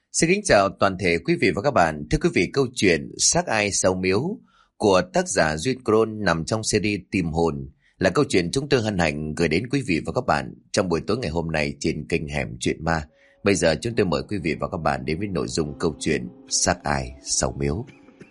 Xin kính chào toàn thể quý vị và các bạn. Thưa quý vị, câu chuyện Xác Ai Sầu Miếu của tác giả Duyên Cron nằm trong series Tìm Hồn là câu chuyện chúng tôi hân hạnh gửi đến quý vị và các bạn trong buổi tối ngày hôm nay trên kênh Hẻm Chuyện Ma. Bây giờ chúng tôi mời quý vị và các bạn đến với nội dung câu chuyện Xác Ai Sầu Miếu.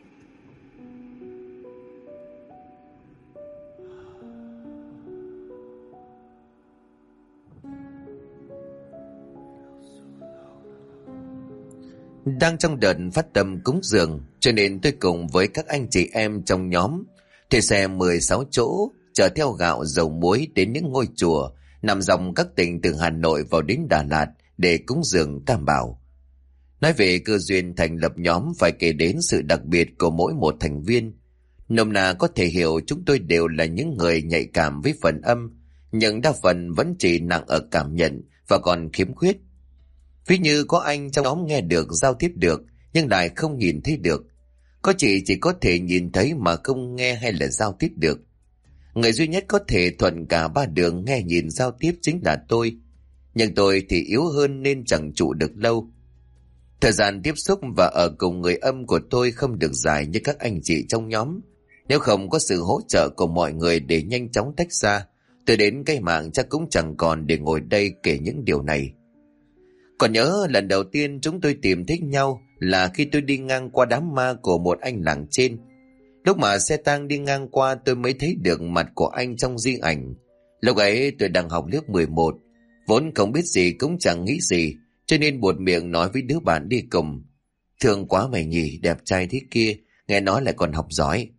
Đang trong đợt phát tâm cúng dường, cho nên tôi cùng với các anh chị em trong nhóm thuê xe 16 chỗ chở theo gạo dầu muối đến những ngôi chùa nằm dọc các tỉnh từ Hà Nội vào đến Đà Lạt để cúng dường Tam Bảo. Nói về cơ duyên thành lập nhóm phải kể đến sự đặc biệt của mỗi một thành viên. Nôm na có thể hiểu chúng tôi đều là những người nhạy cảm với phần âm, nhưng đa phần vẫn chỉ nặng ở cảm nhận và còn khiếm khuyết. Ví như có anh trong nhóm nghe được, giao tiếp được, nhưng lại không nhìn thấy được. Có chị chỉ có thể nhìn thấy mà không nghe hay là giao tiếp được. Người duy nhất có thể thuận cả ba đường nghe nhìn giao tiếp chính là tôi. Nhưng tôi thì yếu hơn nên chẳng trụ được lâu. Thời gian tiếp xúc và ở cùng người âm của tôi không được dài như các anh chị trong nhóm. Nếu không có sự hỗ trợ của mọi người để nhanh chóng tách ra, tôi đến cái mạng chắc cũng chẳng còn để ngồi đây kể những điều này. Còn nhớ lần đầu tiên chúng tôi tìm thấy nhau là khi tôi đi ngang qua đám ma của một anh làng trên. Lúc mà xe tang đi ngang qua tôi mới thấy được mặt của anh trong di ảnh. Lúc ấy tôi đang học lớp 11, vốn không biết gì cũng chẳng nghĩ gì, cho nên buột miệng nói với đứa bạn đi cùng: "Thương quá mày nhỉ, đẹp trai thế kia, nghe nói lại còn học giỏi."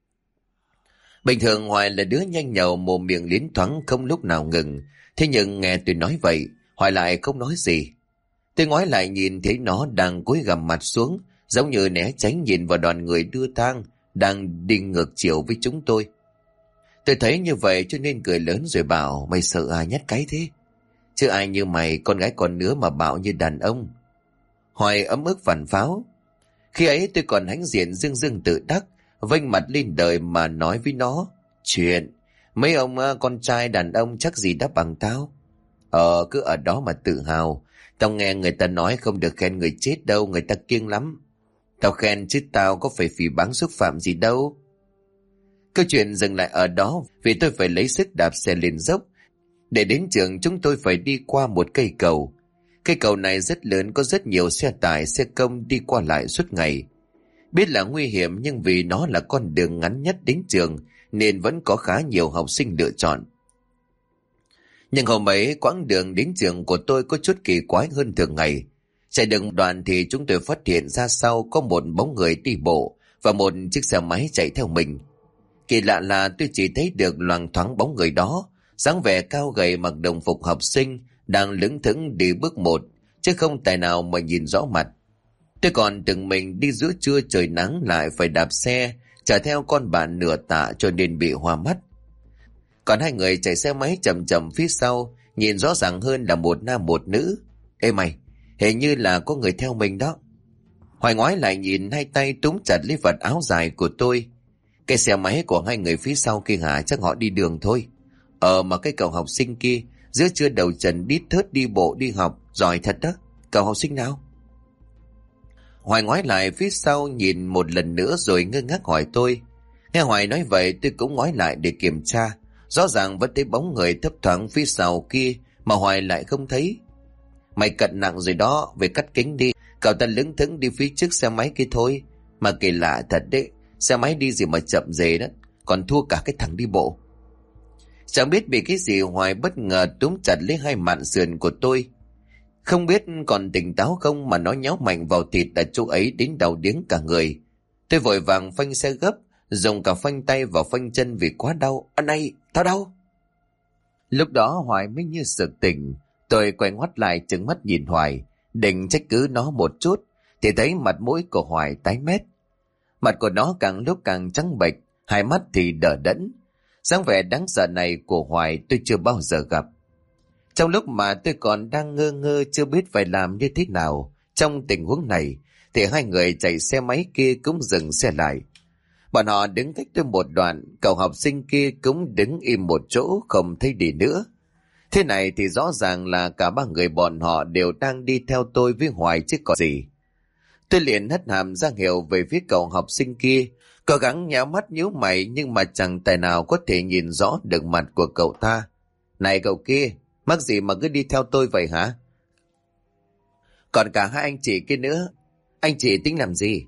Bình thường Hoài là đứa nhanh nhậu, mồm miệng liến thoáng không lúc nào ngừng. Thế nhưng nghe tôi nói vậy, Hoài lại không nói gì. Tôi ngoái lại nhìn thấy nó đang cúi gằm mặt xuống, giống như né tránh nhìn vào đoàn người đưa tang đang đi ngược chiều với chúng tôi. Tôi thấy như vậy cho nên cười lớn rồi bảo: "Mày sợ ai nhát cái thế? Chứ ai như mày, con gái con nứa mà bạo như đàn ông." Hoài ấm ức phản pháo. Khi ấy tôi còn hãnh diện dương dương tự đắc, vênh mặt lên đời mà nói với nó: "Chuyện mấy ông con trai đàn ông chắc gì đã bằng tao. Cứ ở đó mà tự hào. Tao nghe người ta nói không được khen người chết đâu, người ta kiêng lắm. Tao khen chứ tao có phải phỉ báng xúc phạm gì đâu." Câu chuyện dừng lại ở đó vì tôi phải lấy sức đạp xe lên dốc. Để đến trường chúng tôi phải đi qua một cây cầu. Cây cầu này rất lớn, có rất nhiều xe tải, xe công đi qua lại suốt ngày. Biết là nguy hiểm nhưng vì nó là con đường ngắn nhất đến trường nên vẫn có khá nhiều học sinh lựa chọn. Nhưng hôm ấy quãng đường đến trường của tôi có chút kỳ quái hơn thường ngày. Chạy được đoạn thì chúng tôi phát hiện ra sau có một bóng người đi bộ và một chiếc xe máy chạy theo mình. Kỳ lạ là tôi chỉ thấy được loáng thoáng bóng người đó, dáng vẻ cao gầy, mặc đồng phục học sinh, đang lững thững đi bước một, chứ không tài nào mà nhìn rõ mặt. Tôi còn từng mình đi giữa trưa trời nắng lại phải đạp xe chở theo con bạn nửa tạ cho nên bị hoa mắt. Còn hai người chạy xe máy chậm chậm phía sau, nhìn rõ ràng hơn là một nam một nữ. "Ê mày, hình như là có người theo mình đó." Hoài ngoái lại nhìn, hai tay túm chặt lấy vật áo dài của tôi. Cái xe máy của hai người phía sau kia hả? Chắc họ đi đường thôi. Mà cái cậu học sinh kia giữa trưa đầu trần đít thớt đi bộ đi học, giỏi thật đó. Cậu học sinh nào? Hoài ngoái lại phía sau nhìn một lần nữa rồi ngơ ngác hỏi tôi. Nghe Hoài nói vậy tôi cũng ngoái lại để kiểm tra. Rõ ràng vẫn thấy bóng người thấp thoáng phía sau kia mà Hoài lại không thấy. "Mày cận nặng rồi đó, về cắt kính đi. Cậu ta lững thững đi phía trước xe máy kia thôi. Mà kỳ lạ thật đấy, xe máy đi gì mà chậm dề đó, còn thua cả cái thằng đi bộ." Chẳng biết bị cái gì Hoài bất ngờ túm chặt lấy hai mạn sườn của tôi. Không biết còn tỉnh táo không mà nó nhéo mạnh vào thịt ở chỗ ấy đến đau điếng cả người. Tôi vội vàng phanh xe gấp, dùng cả phanh tay và phanh chân vì quá đau. "Anh này, tao đau." Lúc đó Hoài mới như sực tỉnh. Tôi quay ngoắt lại trừng mắt nhìn Hoài, định trách cứ nó một chút, thì thấy mặt mũi của Hoài tái mét. Mặt của nó càng lúc càng trắng bệch, hai mắt thì đờ đẫn. Dáng vẻ đáng sợ này của Hoài tôi chưa bao giờ gặp. Trong lúc mà tôi còn đang ngơ ngơ chưa biết phải làm như thế nào trong tình huống này, thì hai người chạy xe máy kia cũng dừng xe lại. Bọn họ đứng cách tôi một đoạn, cậu học sinh kia cũng đứng im một chỗ không thấy đi nữa. Thế này thì rõ ràng là cả ba người bọn họ đều đang đi theo tôi với Hoài chứ còn gì. Tôi liền hất hàm ra hiệu về phía cậu học sinh kia, cố gắng nhéo mắt nhíu mày nhưng mà chẳng tài nào có thể nhìn rõ được mặt của cậu ta. Này cậu kia, mắc gì mà cứ đi theo tôi vậy hả? Còn cả hai anh chị kia nữa, anh chị tính làm gì?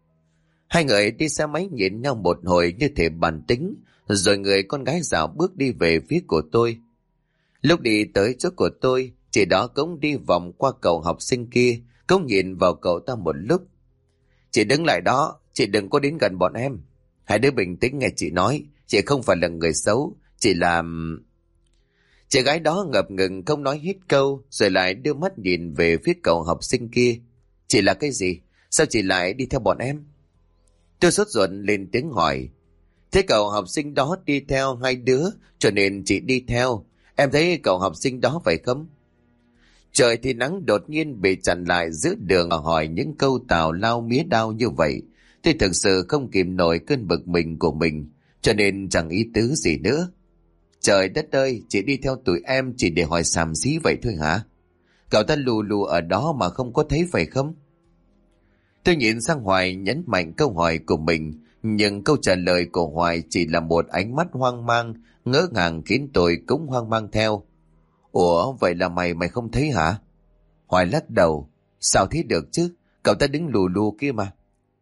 Hai người đi xe máy nhìn nhau một hồi như thể bàn tính, rồi người con gái dạo bước đi về phía của tôi. Lúc đi tới chỗ của tôi, chị đó cũng đi vòng qua cậu học sinh kia, cũng nhìn vào cậu ta một lúc. Chị đứng lại đó, chị đừng có đến gần bọn em. Hai đứa bình tĩnh nghe chị nói, chị không phải là người xấu, chị làm... Chị gái đó ngập ngừng không nói hết câu, rồi lại đưa mắt nhìn về phía cậu học sinh kia. Chị là cái gì? Sao chị lại đi theo bọn em? Tôi sốt ruột lên tiếng hỏi. Thế cậu học sinh đó đi theo hai đứa, cho nên chị đi theo. Em thấy cậu học sinh đó phải không? Trời thì nắng đột nhiên bị chặn lại giữa đường và hỏi những câu tào lao mía đao như vậy. Tôi thực sự không kìm nổi cơn bực mình của mình, cho nên chẳng ý tứ gì nữa. Trời đất ơi, chị đi theo tụi em chỉ để hỏi xàm xí vậy thôi hả? Cậu ta lù lù ở đó mà không có thấy phải không? Tôi nhìn sang Hoài nhấn mạnh câu hỏi của mình, nhưng câu trả lời của Hoài chỉ là một ánh mắt hoang mang, ngỡ ngàng khiến tôi cũng hoang mang theo. Ủa, vậy là mày không thấy hả? Hoài lắc đầu. Sao thế được chứ? Cậu ta đứng lù lù kia mà.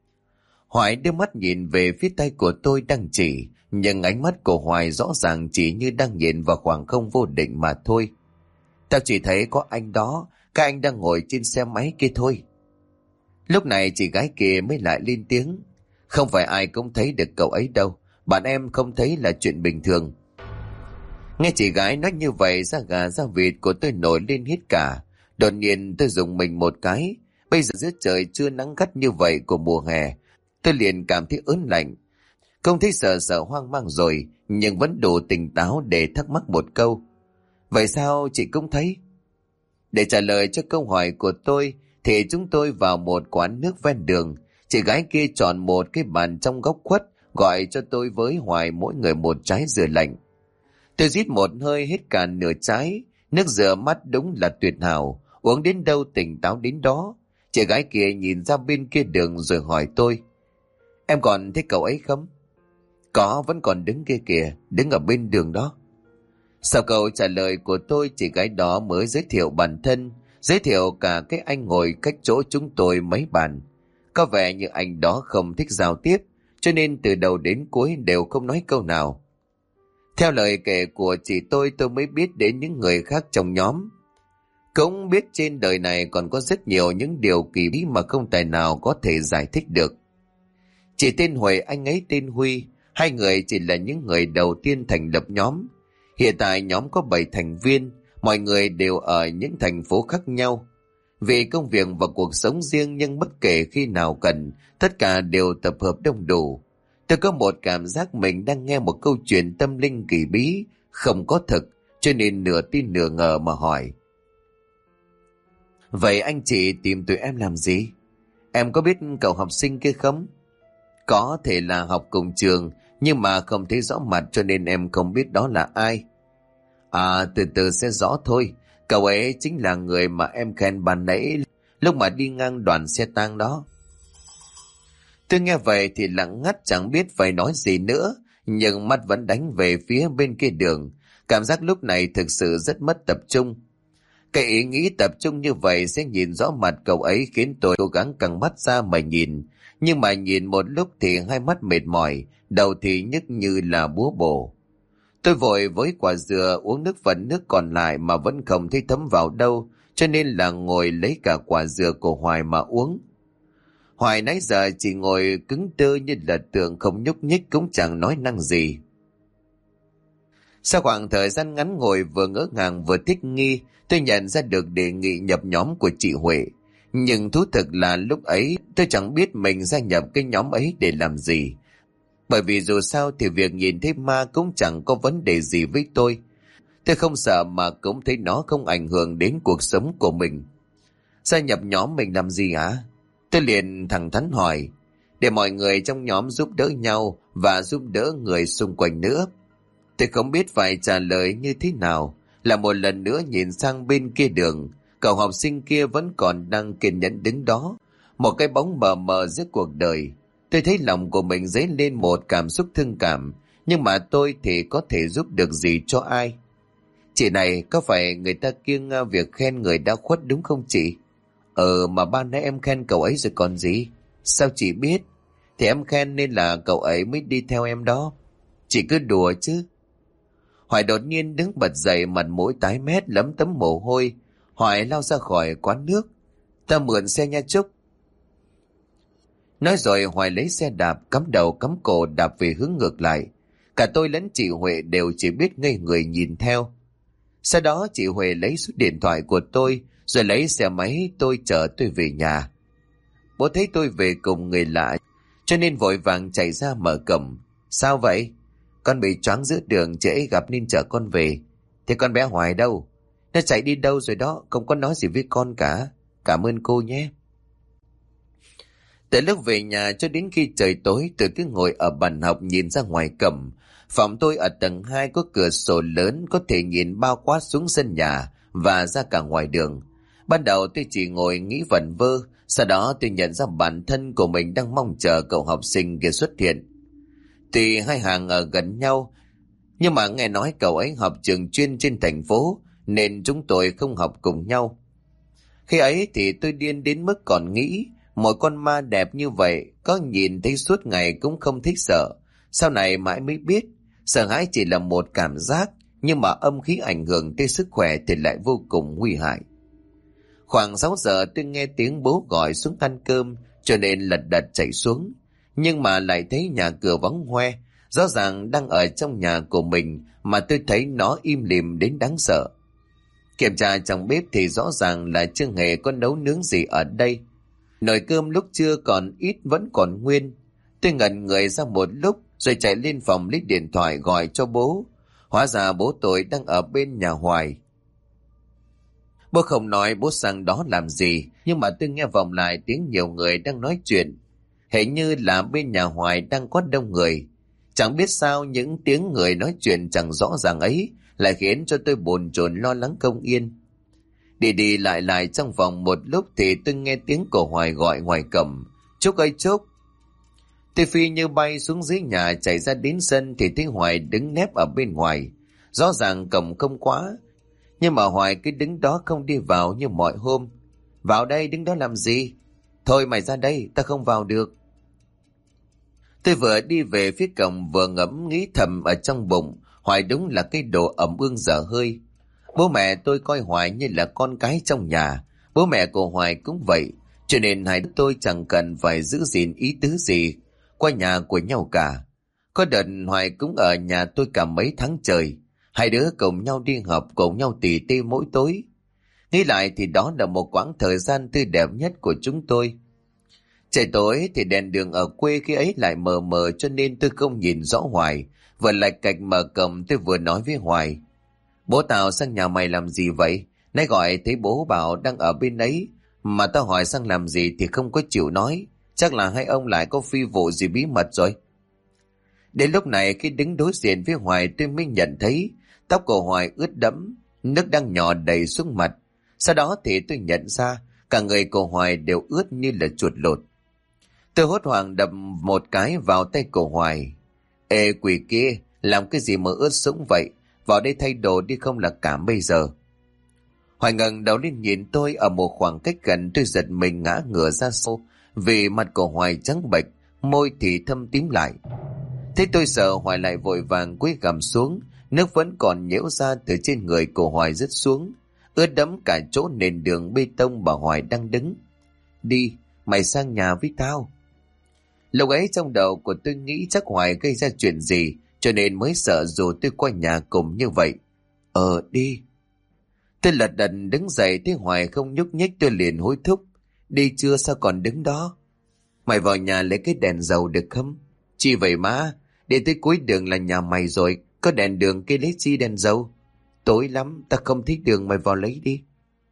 Hoài đưa mắt nhìn về phía tay của tôi đang chỉ, nhưng ánh mắt của Hoài rõ ràng chỉ như đang nhìn vào khoảng không vô định mà thôi. Tao chỉ thấy có anh đó, các anh đang ngồi trên xe máy kia thôi. Lúc này chị gái kia mới lại lên tiếng. Không phải ai cũng thấy được cậu ấy đâu, bạn em không thấy là chuyện bình thường. Nghe chị gái nói như vậy, da gà da vịt của tôi nổi lên hết cả. Đột nhiên tôi dùng mình một cái. Bây giờ giữa trời chưa nắng gắt như vậy của mùa hè, tôi liền cảm thấy ớn lạnh. Không thấy sợ hoang mang rồi, nhưng vẫn đủ tỉnh táo để thắc mắc một câu. Vậy sao chị cũng thấy? Để trả lời cho câu hỏi của tôi, thì chúng tôi vào một quán nước ven đường. Chị gái kia chọn một cái bàn trong góc khuất, gọi cho tôi với Hoài mỗi người một trái dừa lạnh. Tôi rít một hơi hết cả nửa trái. Nước dừa mắt đúng là tuyệt hảo, uống đến đâu tỉnh táo đến đó. Chị gái kia nhìn ra bên kia đường rồi hỏi tôi. Em còn thấy cậu ấy không? Có, vẫn còn đứng kia kìa, đứng ở bên đường đó. Sau câu trả lời của tôi, chị gái đó mới giới thiệu bản thân, giới thiệu cả cái anh ngồi cách chỗ chúng tôi mấy bàn. Có vẻ như anh đó không thích giao tiếp, cho nên từ đầu đến cuối đều không nói câu nào. Theo lời kể của chị tôi mới biết đến những người khác trong nhóm. Cũng biết trên đời này còn có rất nhiều những điều kỳ bí mà không tài nào có thể giải thích được. Chị tên Huệ, anh ấy tên Huy, hai người chỉ là những người đầu tiên thành lập nhóm. Hiện tại nhóm có 7 thành viên, mọi người đều ở những thành phố khác nhau. Vì công việc và cuộc sống riêng nhưng bất kể khi nào cần, tất cả đều tập hợp đông đủ. Tôi có một cảm giác mình đang nghe một câu chuyện tâm linh kỳ bí, không có thực, cho nên nửa tin nửa ngờ mà hỏi. Vậy anh chị tìm tụi em làm gì? Em có biết cậu học sinh kia không? Có thể là học cùng trường, nhưng mà không thấy rõ mặt cho nên em không biết đó là ai. À, từ từ sẽ rõ thôi. Cậu ấy chính là người mà em khen ban nãy lúc mà đi ngang đoàn xe tang đó. Tôi nghe vậy thì lặng ngắt chẳng biết phải nói gì nữa, nhưng mắt vẫn đánh về phía bên kia đường. Cảm giác lúc này thực sự rất mất tập trung. Cái ý nghĩ tập trung như vậy sẽ nhìn rõ mặt cậu ấy khiến tôi cố gắng căng mắt ra mà nhìn. Nhưng mà nhìn một lúc thì hai mắt mệt mỏi, đầu thì nhức như là búa bổ. Tôi vội với quả dừa uống nước phần nước còn lại mà vẫn không thấy thấm vào đâu, cho nên là ngồi lấy cả quả dừa của Hoài mà uống. Hoài nãy giờ chỉ ngồi cứng đơ như là tượng, không nhúc nhích cũng chẳng nói năng gì. Sau khoảng thời gian ngắn ngồi vừa ngỡ ngàng vừa thích nghi, tôi nhận ra được đề nghị nhập nhóm của chị Huệ. Nhưng thú thực là lúc ấy tôi chẳng biết mình gia nhập cái nhóm ấy để làm gì. Bởi vì dù sao thì việc nhìn thấy ma cũng chẳng có vấn đề gì với tôi. Tôi không sợ mà cũng thấy nó không ảnh hưởng đến cuộc sống của mình. Gia nhập nhóm mình làm gì hả? Tôi liền thẳng thắn hỏi, để mọi người trong nhóm giúp đỡ nhau và giúp đỡ người xung quanh nữa. Tôi không biết phải trả lời như thế nào, là một lần nữa nhìn sang bên kia đường, cậu học sinh kia vẫn còn đang kiên nhẫn đứng đó. một cái bóng mờ mờ giữa cuộc đời. Tôi thấy lòng của mình dấy lên một cảm xúc thương cảm, nhưng mà tôi thì có thể giúp được gì cho ai? Chị này, có phải người ta kiêng việc khen người đã khuất đúng không chị? Mà ban nãy em khen cậu ấy rồi còn gì? Sao chị biết? Thì em khen nên là cậu ấy mới đi theo em đó. Chị cứ đùa chứ. Hoài đột nhiên đứng bật dậy, mặt mũi tái mét lấm tấm mồ hôi. Hoài lao ra khỏi quán nước. Ta mượn xe nha Trúc. Nói rồi Hoài lấy xe đạp, cắm đầu cắm cổ đạp về hướng ngược lại. Cả tôi lẫn chị Huệ đều chỉ biết ngây người nhìn theo. Sau đó chị Huệ lấy số điện thoại của tôi, rồi lấy xe máy tôi chở tôi về nhà. Bố thấy tôi về cùng người lạ, cho nên vội vàng chạy ra mở cổng. Sao vậy? Con bị choáng giữa đường, chị ấy gặp nên chở con về. Thế con bé Hoài đâu? Nó chạy đi đâu rồi đó, không có nói gì với con cả. Cảm ơn cô nhé. Từ lúc về nhà cho đến khi trời tối, tôi cứ ngồi ở bàn học nhìn ra ngoài cổng. Phòng tôi ở tầng 2 có cửa sổ lớn, có thể nhìn bao quát xuống sân nhà và ra cả ngoài đường. Ban đầu tôi chỉ ngồi nghĩ vẩn vơ, sau đó tôi nhận ra bản thân của mình đang mong chờ cậu học sinh kia xuất hiện. Tuy hai hàng ở gần nhau, nhưng mà nghe nói cậu ấy học trường chuyên trên thành phố, nên chúng tôi không học cùng nhau. Khi ấy thì tôi điên đến mức còn nghĩ, một con ma đẹp như vậy, có nhìn thấy suốt ngày cũng không thích sợ. Sau này mãi mới biết, sợ hãi chỉ là một cảm giác, nhưng mà âm khí ảnh hưởng tới sức khỏe thì lại vô cùng nguy hại. Khoảng 6 giờ tôi nghe tiếng bố gọi xuống ăn cơm, cho nên lật đật chạy xuống. Nhưng mà lại thấy nhà cửa vắng hoe, rõ ràng đang ở trong nhà của mình mà tôi thấy nó im lìm đến đáng sợ. Kiểm tra trong bếp thì rõ ràng là chưa hề có nấu nướng gì ở đây. Nồi cơm lúc trưa còn ít vẫn còn nguyên. Tôi ngẩn người ra một lúc rồi chạy lên phòng lấy điện thoại gọi cho bố. Hóa ra bố tôi đang ở bên nhà Hoài. Bố không nói bố sang đó làm gì, nhưng mà tôi nghe vọng lại tiếng nhiều người đang nói chuyện. Hình như là bên nhà Hoài đang có đông người. Chẳng biết sao những tiếng người nói chuyện chẳng rõ ràng ấy lại khiến cho tôi bồn chồn lo lắng không yên. Đi đi lại lại trong vòng một lúc thì tôi nghe tiếng của Hoài gọi ngoài cổng. Trúc ơi Trúc. Tôi phi như bay xuống dưới nhà, chạy ra đến sân thì thấy Hoài đứng nép ở bên ngoài. Rõ ràng cổng không khóa, nhưng mà Hoài cứ đứng đó không đi vào như mọi hôm. Vào đây, đứng đó làm gì? Thôi mày ra đây, ta không vào được. Tôi vừa đi về phía cổng vừa ngẫm nghĩ thầm ở trong bụng, Hoài đúng là cái đồ ẩm ương dở hơi. Bố mẹ tôi coi Hoài như là con cái trong nhà, bố mẹ của Hoài cũng vậy, cho nên hai đứa tôi chẳng cần phải giữ gìn ý tứ gì qua nhà của nhau cả. Có đợt Hoài cũng ở nhà tôi cả mấy tháng trời, hai đứa cùng nhau đi học, cùng nhau tỉ tê mỗi tối. Nghĩ lại thì đó là một quãng thời gian tươi đẹp nhất của chúng tôi. Trời tối thì đèn đường ở quê khi ấy lại mờ mờ, cho nên tôi không nhìn rõ Hoài. Vừa lạch cạch mở cổng tôi vừa nói với Hoài. Bố tao sang nhà mày làm gì vậy? Nãy gọi thấy bố bảo đang ở bên ấy, mà tao hỏi sang làm gì thì không có chịu nói. Chắc là hai ông lại có phi vụ gì bí mật rồi. Đến lúc này khi đứng đối diện với Hoài tôi mới nhận thấy tóc của Hoài ướt đẫm, nước đang nhỏ đầy xuống mặt. Sau đó thì tôi nhận ra cả người của Hoài đều ướt như là chuột lột. Tôi hốt hoảng đập một cái vào tay của Hoài. Ê quỷ kia, làm cái gì mà ướt sũng vậy? Vào đây thay đồ đi không là cảm bây giờ. Hoài ngẩng đầu lên nhìn tôi. Ở một khoảng cách gần tôi giật mình ngã ngửa ra sau, vì mặt của Hoài trắng bệch, môi thì thâm tím lại. Thế tôi sợ Hoài lại vội vàng cúi gằm xuống, nước vẫn còn nhễu ra từ trên người của Hoài rớt xuống, ướt đẫm cả chỗ nền đường bê tông mà Hoài đang đứng. Đi, mày sang nhà với tao. Lúc ấy trong đầu của tôi nghĩ chắc Hoài gây ra chuyện gì, cho nên mới sợ dù tôi qua nhà cùng như vậy. Đi. Tôi lật đật đứng dậy, thấy Hoài không nhúc nhích tôi liền hối thúc. Đi chưa, sao còn đứng đó? Mày vào nhà lấy cái đèn dầu được không? Chi vậy má? Để tới cuối đường là nhà mày rồi, có đèn đường kia lấy chi đèn dầu? Tối lắm, ta không thích đường, mày vào lấy đi.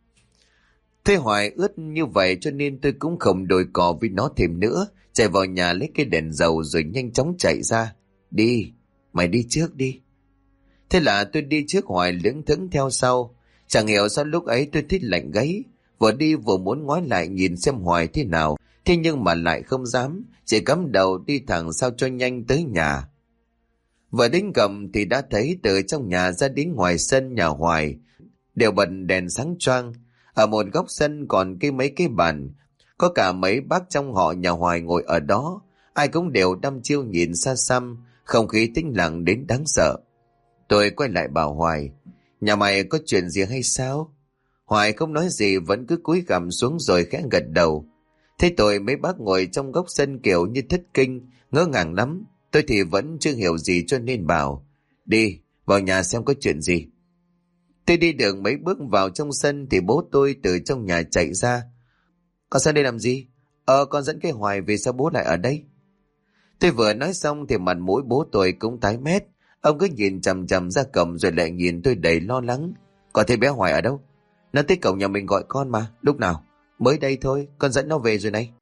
Thế Hoài ướt như vậy cho nên tôi cũng không đòi cò với nó thêm nữa, chạy vào nhà lấy cái đèn dầu rồi nhanh chóng chạy ra. Đi, mày đi trước đi. Thế là tôi đi trước, Hoài lững thững theo sau. Chẳng hiểu sao lúc ấy tôi thích lạnh gáy, vừa đi vừa muốn ngoái lại nhìn xem Hoài thế nào, Thế nhưng mà lại không dám, chỉ cắm đầu đi thẳng sao cho nhanh tới nhà. Vừa đến cổng thì đã thấy từ trong nhà ra đến ngoài sân nhà Hoài đều bật đèn sáng choang. Ở một góc sân còn mấy cái bàn, có cả mấy bác trong họ nhà Hoài ngồi ở đó, ai cũng đều đăm chiêu nhìn xa xăm, không khí tĩnh lặng đến đáng sợ. Tôi quay lại bảo Hoài, nhà mày có chuyện gì hay sao? Hoài không nói gì, vẫn cứ cúi gằm xuống rồi khẽ gật đầu. Thế tôi mấy bác ngồi trong góc sân kiểu như thất kinh, ngỡ ngàng lắm. Tôi thì vẫn chưa hiểu gì cho nên bảo, đi, vào nhà xem có chuyện gì. Tôi đi được mấy bước vào trong sân thì bố tôi từ trong nhà chạy ra. Con sang đây làm gì? Con dẫn cái Hoài về, sao bố lại ở đây? Tôi vừa nói xong thì mặt mũi bố tôi cũng tái mét. Ông cứ nhìn chằm chằm ra cổng rồi lại nhìn tôi đầy lo lắng. Con thấy bé Hoài ở đâu? Nó tới cổng nhà mình gọi con mà. Lúc nào? Mới đây thôi, con dẫn nó về rồi này.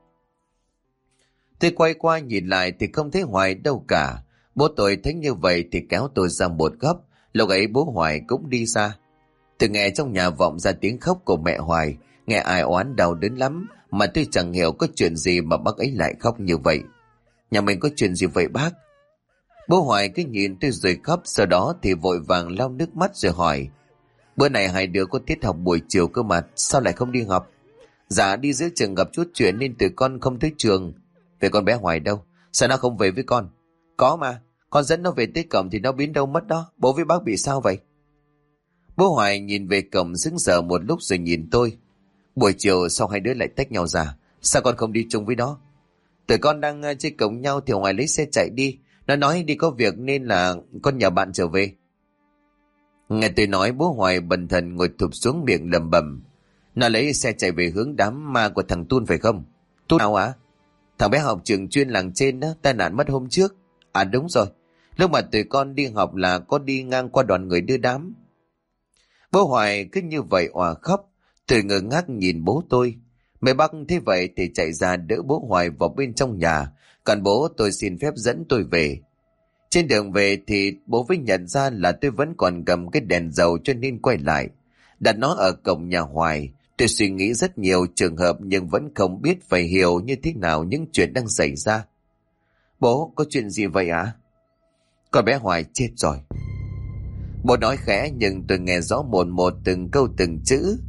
Tôi quay qua nhìn lại thì không thấy Hoài đâu cả. Bố tôi thấy như vậy thì kéo tôi ra một góc. Lúc ấy bố Hoài cũng đi ra. Tôi nghe trong nhà vọng ra tiếng khóc của mẹ Hoài, nghe ai oán đau đớn lắm, mà tôi chẳng hiểu có chuyện gì mà bác ấy lại khóc như vậy. Nhà mình có chuyện gì vậy bác? Bố Hoài cứ nhìn tôi rồi khóc, sau đó thì vội vàng lau nước mắt rồi hỏi, bữa này hai đứa có tiết học buổi chiều cơ mà, sao lại không đi học? Dạ đi giữa trường gặp chút chuyện nên tụi con không tới trường. Vậy con bé Hoài đâu? Sao nó không về với con? Có mà, con dẫn nó về tới cổng thì nó biến đâu mất đó. Bố với bác bị sao vậy? Bố Hoài nhìn về cổng sững sờ một lúc rồi nhìn tôi. Buổi chiều sau hai đứa lại tách nhau ra, sao con không đi chung với nó? Tụi con đang chơi cổng nhau thì Hoài lấy xe chạy đi. Nó nói đi có việc nên là con nhờ bạn trở về. Nghe tôi nói bố Hoài bần thần ngồi thụp xuống miệng lầm bầm. Nó lấy xe chạy về hướng đám ma của thằng Tun phải không? Tun nào á? Thằng bé học trường chuyên làng trên đó, tai nạn mất hôm trước. À đúng rồi, lúc mà tụi con đi học là có đi ngang qua đoàn người đưa đám. Bố Hoài cứ như vậy òa khóc. Tôi ngơ ngác nhìn bố tôi. Mấy bác thế vậy thì chạy ra đỡ bố Hoài vào bên trong nhà. Còn bố tôi xin phép dẫn tôi về. Trên đường về thì bố mới nhận ra là tôi vẫn còn cầm cái đèn dầu cho nên quay lại. Đặt nó ở cổng nhà Hoài. Tôi suy nghĩ rất nhiều trường hợp nhưng vẫn không biết phải hiểu như thế nào những chuyện đang xảy ra. Bố, có chuyện gì vậy ạ? Con bé Hoài chết rồi. Bố nói khẽ nhưng tôi nghe rõ một từng câu từng chữ.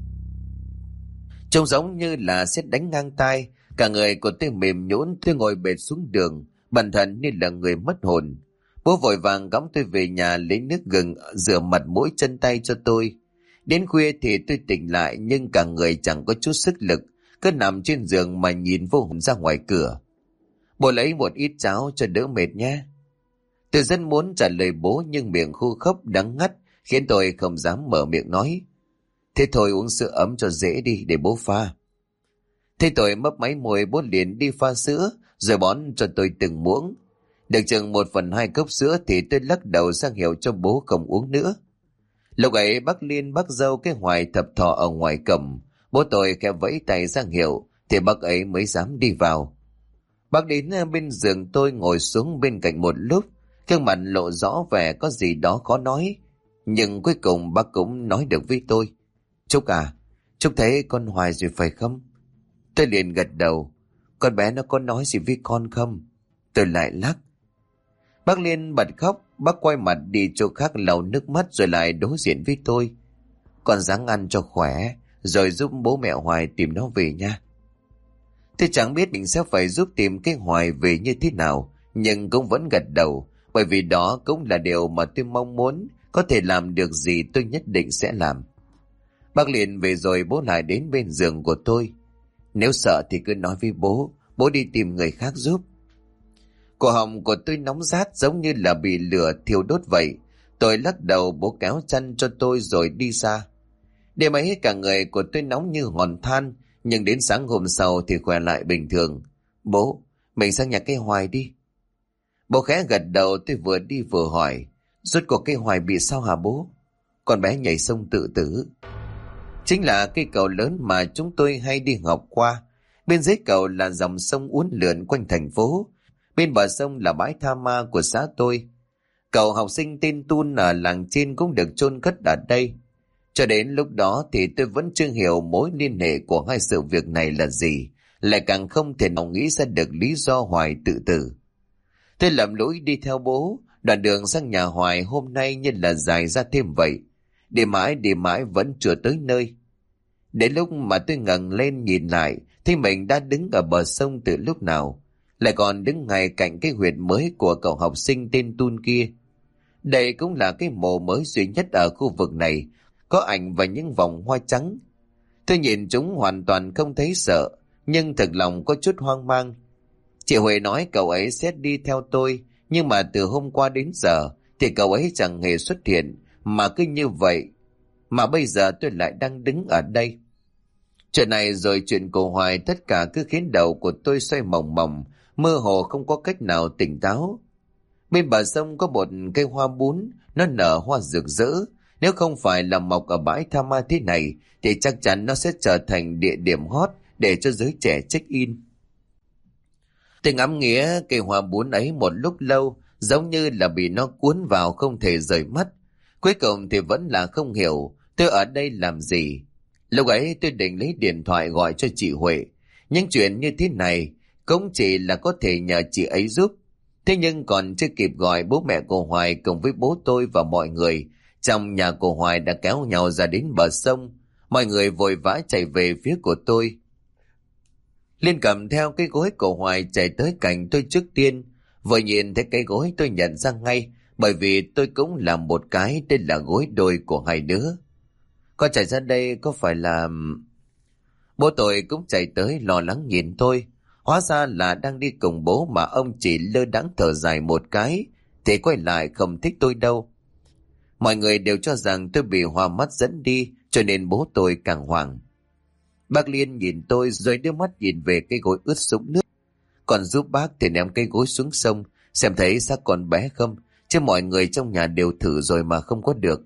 Trông giống như là sét đánh ngang tai. Cả người của tôi mềm nhũn, tôi ngồi bệt xuống đường, bần thần như là người mất hồn. Bố vội vàng cõng tôi về nhà lấy nước gừng rửa mặt mũi chân tay cho tôi. Đến khuya thì tôi tỉnh lại nhưng cả người chẳng có chút sức lực, cứ nằm trên giường mà nhìn vô hồn ra ngoài cửa. Bố lấy một ít cháo cho đỡ mệt nhé. Tôi rất muốn trả lời bố nhưng miệng khô khốc đắng ngắt khiến tôi không dám mở miệng nói. Thế thôi uống sữa ấm cho dễ đi để bố pha. Thế tôi mấp máy môi, bố liền đi pha sữa rồi bón cho tôi từng muỗng. Được chừng 1/2 cốc sữa thì tôi lắc đầu ra hiệu cho bố không uống nữa. Lúc ấy bác Liên bác dâu cái Hoài thập thò ở ngoài cổng. Bố tôi khẽ vẫy tay ra hiệu thì bác ấy mới dám đi vào. Bác đến bên giường tôi ngồi xuống bên cạnh một lúc, gương mặt lộ rõ vẻ có gì đó khó nói. Nhưng cuối cùng bác cũng nói được với tôi. Trúc à, Trúc thấy con Hoài rồi phải không? Tôi liền gật đầu. Con bé nó có nói gì với con không? Tôi lại lắc. Bác Liên bật khóc. Bác quay mặt đi chỗ khác lau nước mắt rồi lại đối diện với tôi. Con ráng ăn cho khỏe rồi giúp bố mẹ Hoài tìm nó về nha. Tôi chẳng biết mình sẽ phải giúp tìm cái Hoài về như thế nào, nhưng cũng vẫn gật đầu, bởi vì đó cũng là điều mà tôi mong muốn. Có thể làm được gì tôi nhất định sẽ làm. Bác liền về rồi bố lại đến bên giường của tôi. Nếu sợ thì cứ nói với bố đi tìm người khác giúp. Cổ họng của tôi nóng rát giống như là bị lửa thiêu đốt vậy. Tôi lắc đầu, bố kéo chăn cho tôi rồi đi ra. Đêm ấy cả người của tôi nóng như hòn than, nhưng đến sáng hôm sau thì khỏe lại bình thường. Bố, mình sang nhà cái Hoài đi. Bố khẽ gật đầu. Tôi vừa đi vừa hỏi, rốt cuộc cái Hoài bị sao hả bố? Con bé nhảy sông tự tử. Chính là cây cầu lớn mà chúng tôi hay đi học qua. Bên dưới cầu là dòng sông uốn lượn quanh thành phố. Bên bờ sông là bãi tha ma của xã tôi. Cậu học sinh tên Tun ở làng trên cũng được chôn cất ở đây. Cho đến lúc đó thì tôi vẫn chưa hiểu mối liên hệ của hai sự việc này là gì. lại càng không thể nào nghĩ ra được lý do Hoài tự tử. Tôi lầm lũi đi theo bố, đoạn đường sang nhà Hoài hôm nay như là dài ra thêm vậy. Đi mãi vẫn chưa tới nơi. Đến lúc mà tôi ngẩng lên nhìn lại, thì mình đã đứng ở bờ sông từ lúc nào, lại còn đứng ngay cạnh cái huyệt mới của cậu học sinh tên Tun kia. Đây cũng là cái mộ mới duy nhất ở khu vực này, có ảnh và những vòng hoa trắng. Tôi nhìn chúng hoàn toàn không thấy sợ, nhưng thực lòng có chút hoang mang. Chị Huệ nói cậu ấy sẽ đi theo tôi, nhưng mà từ hôm qua đến giờ thì cậu ấy chẳng hề xuất hiện, mà cứ như vậy mà bây giờ tôi lại đang đứng ở đây. Chuyện này rồi chuyện của Hoài tất cả cứ khiến đầu của tôi xoay mòng mòng, mơ hồ không có cách nào tỉnh táo. Bên bờ sông có một cây hoa bún, nó nở hoa rực rỡ. Nếu không phải là mọc ở bãi tha ma thế này thì chắc chắn nó sẽ trở thành địa điểm hot để cho giới trẻ check-in. Tôi ngắm nghía cây hoa bún ấy một lúc lâu, giống như là bị nó cuốn vào không thể rời mắt. Cuối cùng thì vẫn là không hiểu tôi ở đây làm gì. Lúc ấy tôi định lấy điện thoại gọi cho chị Huệ. Những chuyện như thế này cũng chỉ là có thể nhờ chị ấy giúp. Thế nhưng còn chưa kịp gọi, bố mẹ của Hoài cùng với bố tôi và mọi người trong nhà của Hoài đã kéo nhau ra đến bờ sông. Mọi người vội vã chạy về phía của tôi. Liên cầm theo cái gối của Hoài chạy tới cạnh tôi trước tiên. Vừa nhìn thấy cái gối tôi nhận ra ngay, bởi vì tôi cũng làm một cái, đây là gối đôi của hai đứa. Con chạy ra đây có phải là... Bố tôi cũng chạy tới lo lắng nhìn tôi. Hóa ra là đang đi cùng bố mà ông chỉ lơ đãng thở dài một cái thì quay lại không thích tôi đâu. Mọi người đều cho rằng tôi bị hoa mắt dẫn đi, cho nên bố tôi càng hoảng. Bác Liên nhìn tôi rồi đưa mắt nhìn về cái gối ướt sũng nước. Còn giúp bác thì ném cái gối xuống sông, xem thấy xác con bé không, chứ mọi người trong nhà đều thử rồi mà không có được.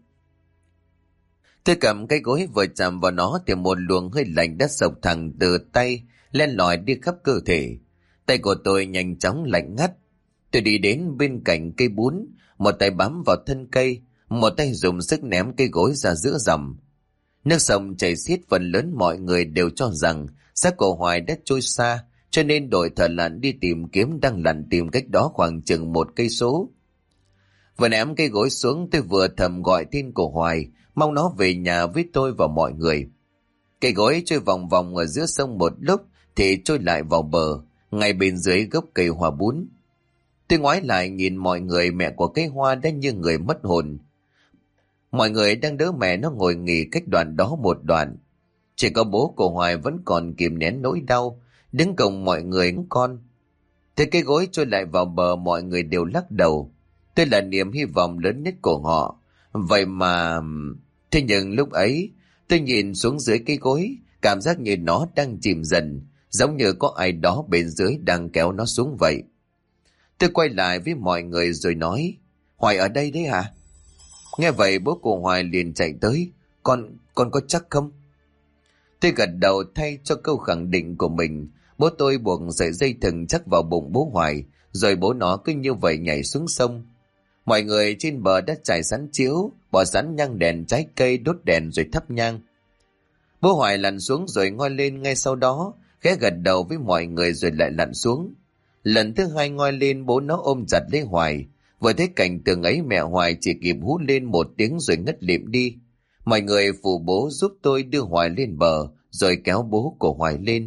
Tôi cầm cái gối vừa chạm vào nó thì một luồng hơi lạnh đã sộc thẳng từ tay len lỏi đi khắp cơ thể. Tay của tôi nhanh chóng lạnh ngắt. Tôi đi đến bên cạnh cây bún, một tay bám vào thân cây, một tay dùng sức ném cái gối ra giữa dòng. Nước sông chảy xiết, phần lớn mọi người đều cho rằng xác của Hoài đã trôi xa, cho nên đội thợ lặn đi tìm kiếm đang lặn tìm cách đó khoảng chừng 1 cây số. Vừa ném cây gối xuống, tôi vừa thầm gọi tên của Hoài, mong nó về nhà với tôi và mọi người. Cây gối trôi vòng vòng ở giữa sông một lúc thì trôi lại vào bờ, ngay bên dưới gốc cây hoa bún. Tôi ngoái lại nhìn mọi người, mẹ của cây hoa đã như người mất hồn. Mọi người đang đỡ mẹ nó ngồi nghỉ cách đoạn đó một đoạn. Chỉ có bố của Hoài vẫn còn kìm nén nỗi đau, đứng cùng mọi người ngóng con. Thế cây gối trôi lại vào bờ, mọi người đều lắc đầu. Tôi là niềm hy vọng lớn nhất của họ. Vậy mà... Thế nhưng lúc ấy, tôi nhìn xuống dưới cây gối, cảm giác như nó đang chìm dần, giống như có ai đó bên dưới đang kéo nó xuống vậy. Tôi quay lại với mọi người rồi nói, Hoài ở đây đấy hả? Nghe vậy bố của Hoài liền chạy tới, con có chắc không? Tôi gật đầu thay cho câu khẳng định của mình. Bố tôi buộc sợi dây thừng chắc vào bụng bố Hoài, rồi bố nó cứ như vậy nhảy xuống sông. Mọi người trên bờ đã trải sẵn chiếu, bỏ sẵn nhang đèn trái cây, đốt đèn rồi thắp nhang. Bố Hoài lặn xuống rồi ngoi lên ngay sau đó, khẽ gật đầu với mọi người rồi lại lặn xuống. Lần thứ hai ngoi lên, bố nó ôm chặt lấy Hoài. Vừa thấy cảnh tượng ấy, mẹ Hoài chỉ kịp hú lên một tiếng rồi ngất lịm đi. Mọi người phụ bố giúp tôi đưa Hoài lên bờ, rồi kéo bố của Hoài lên.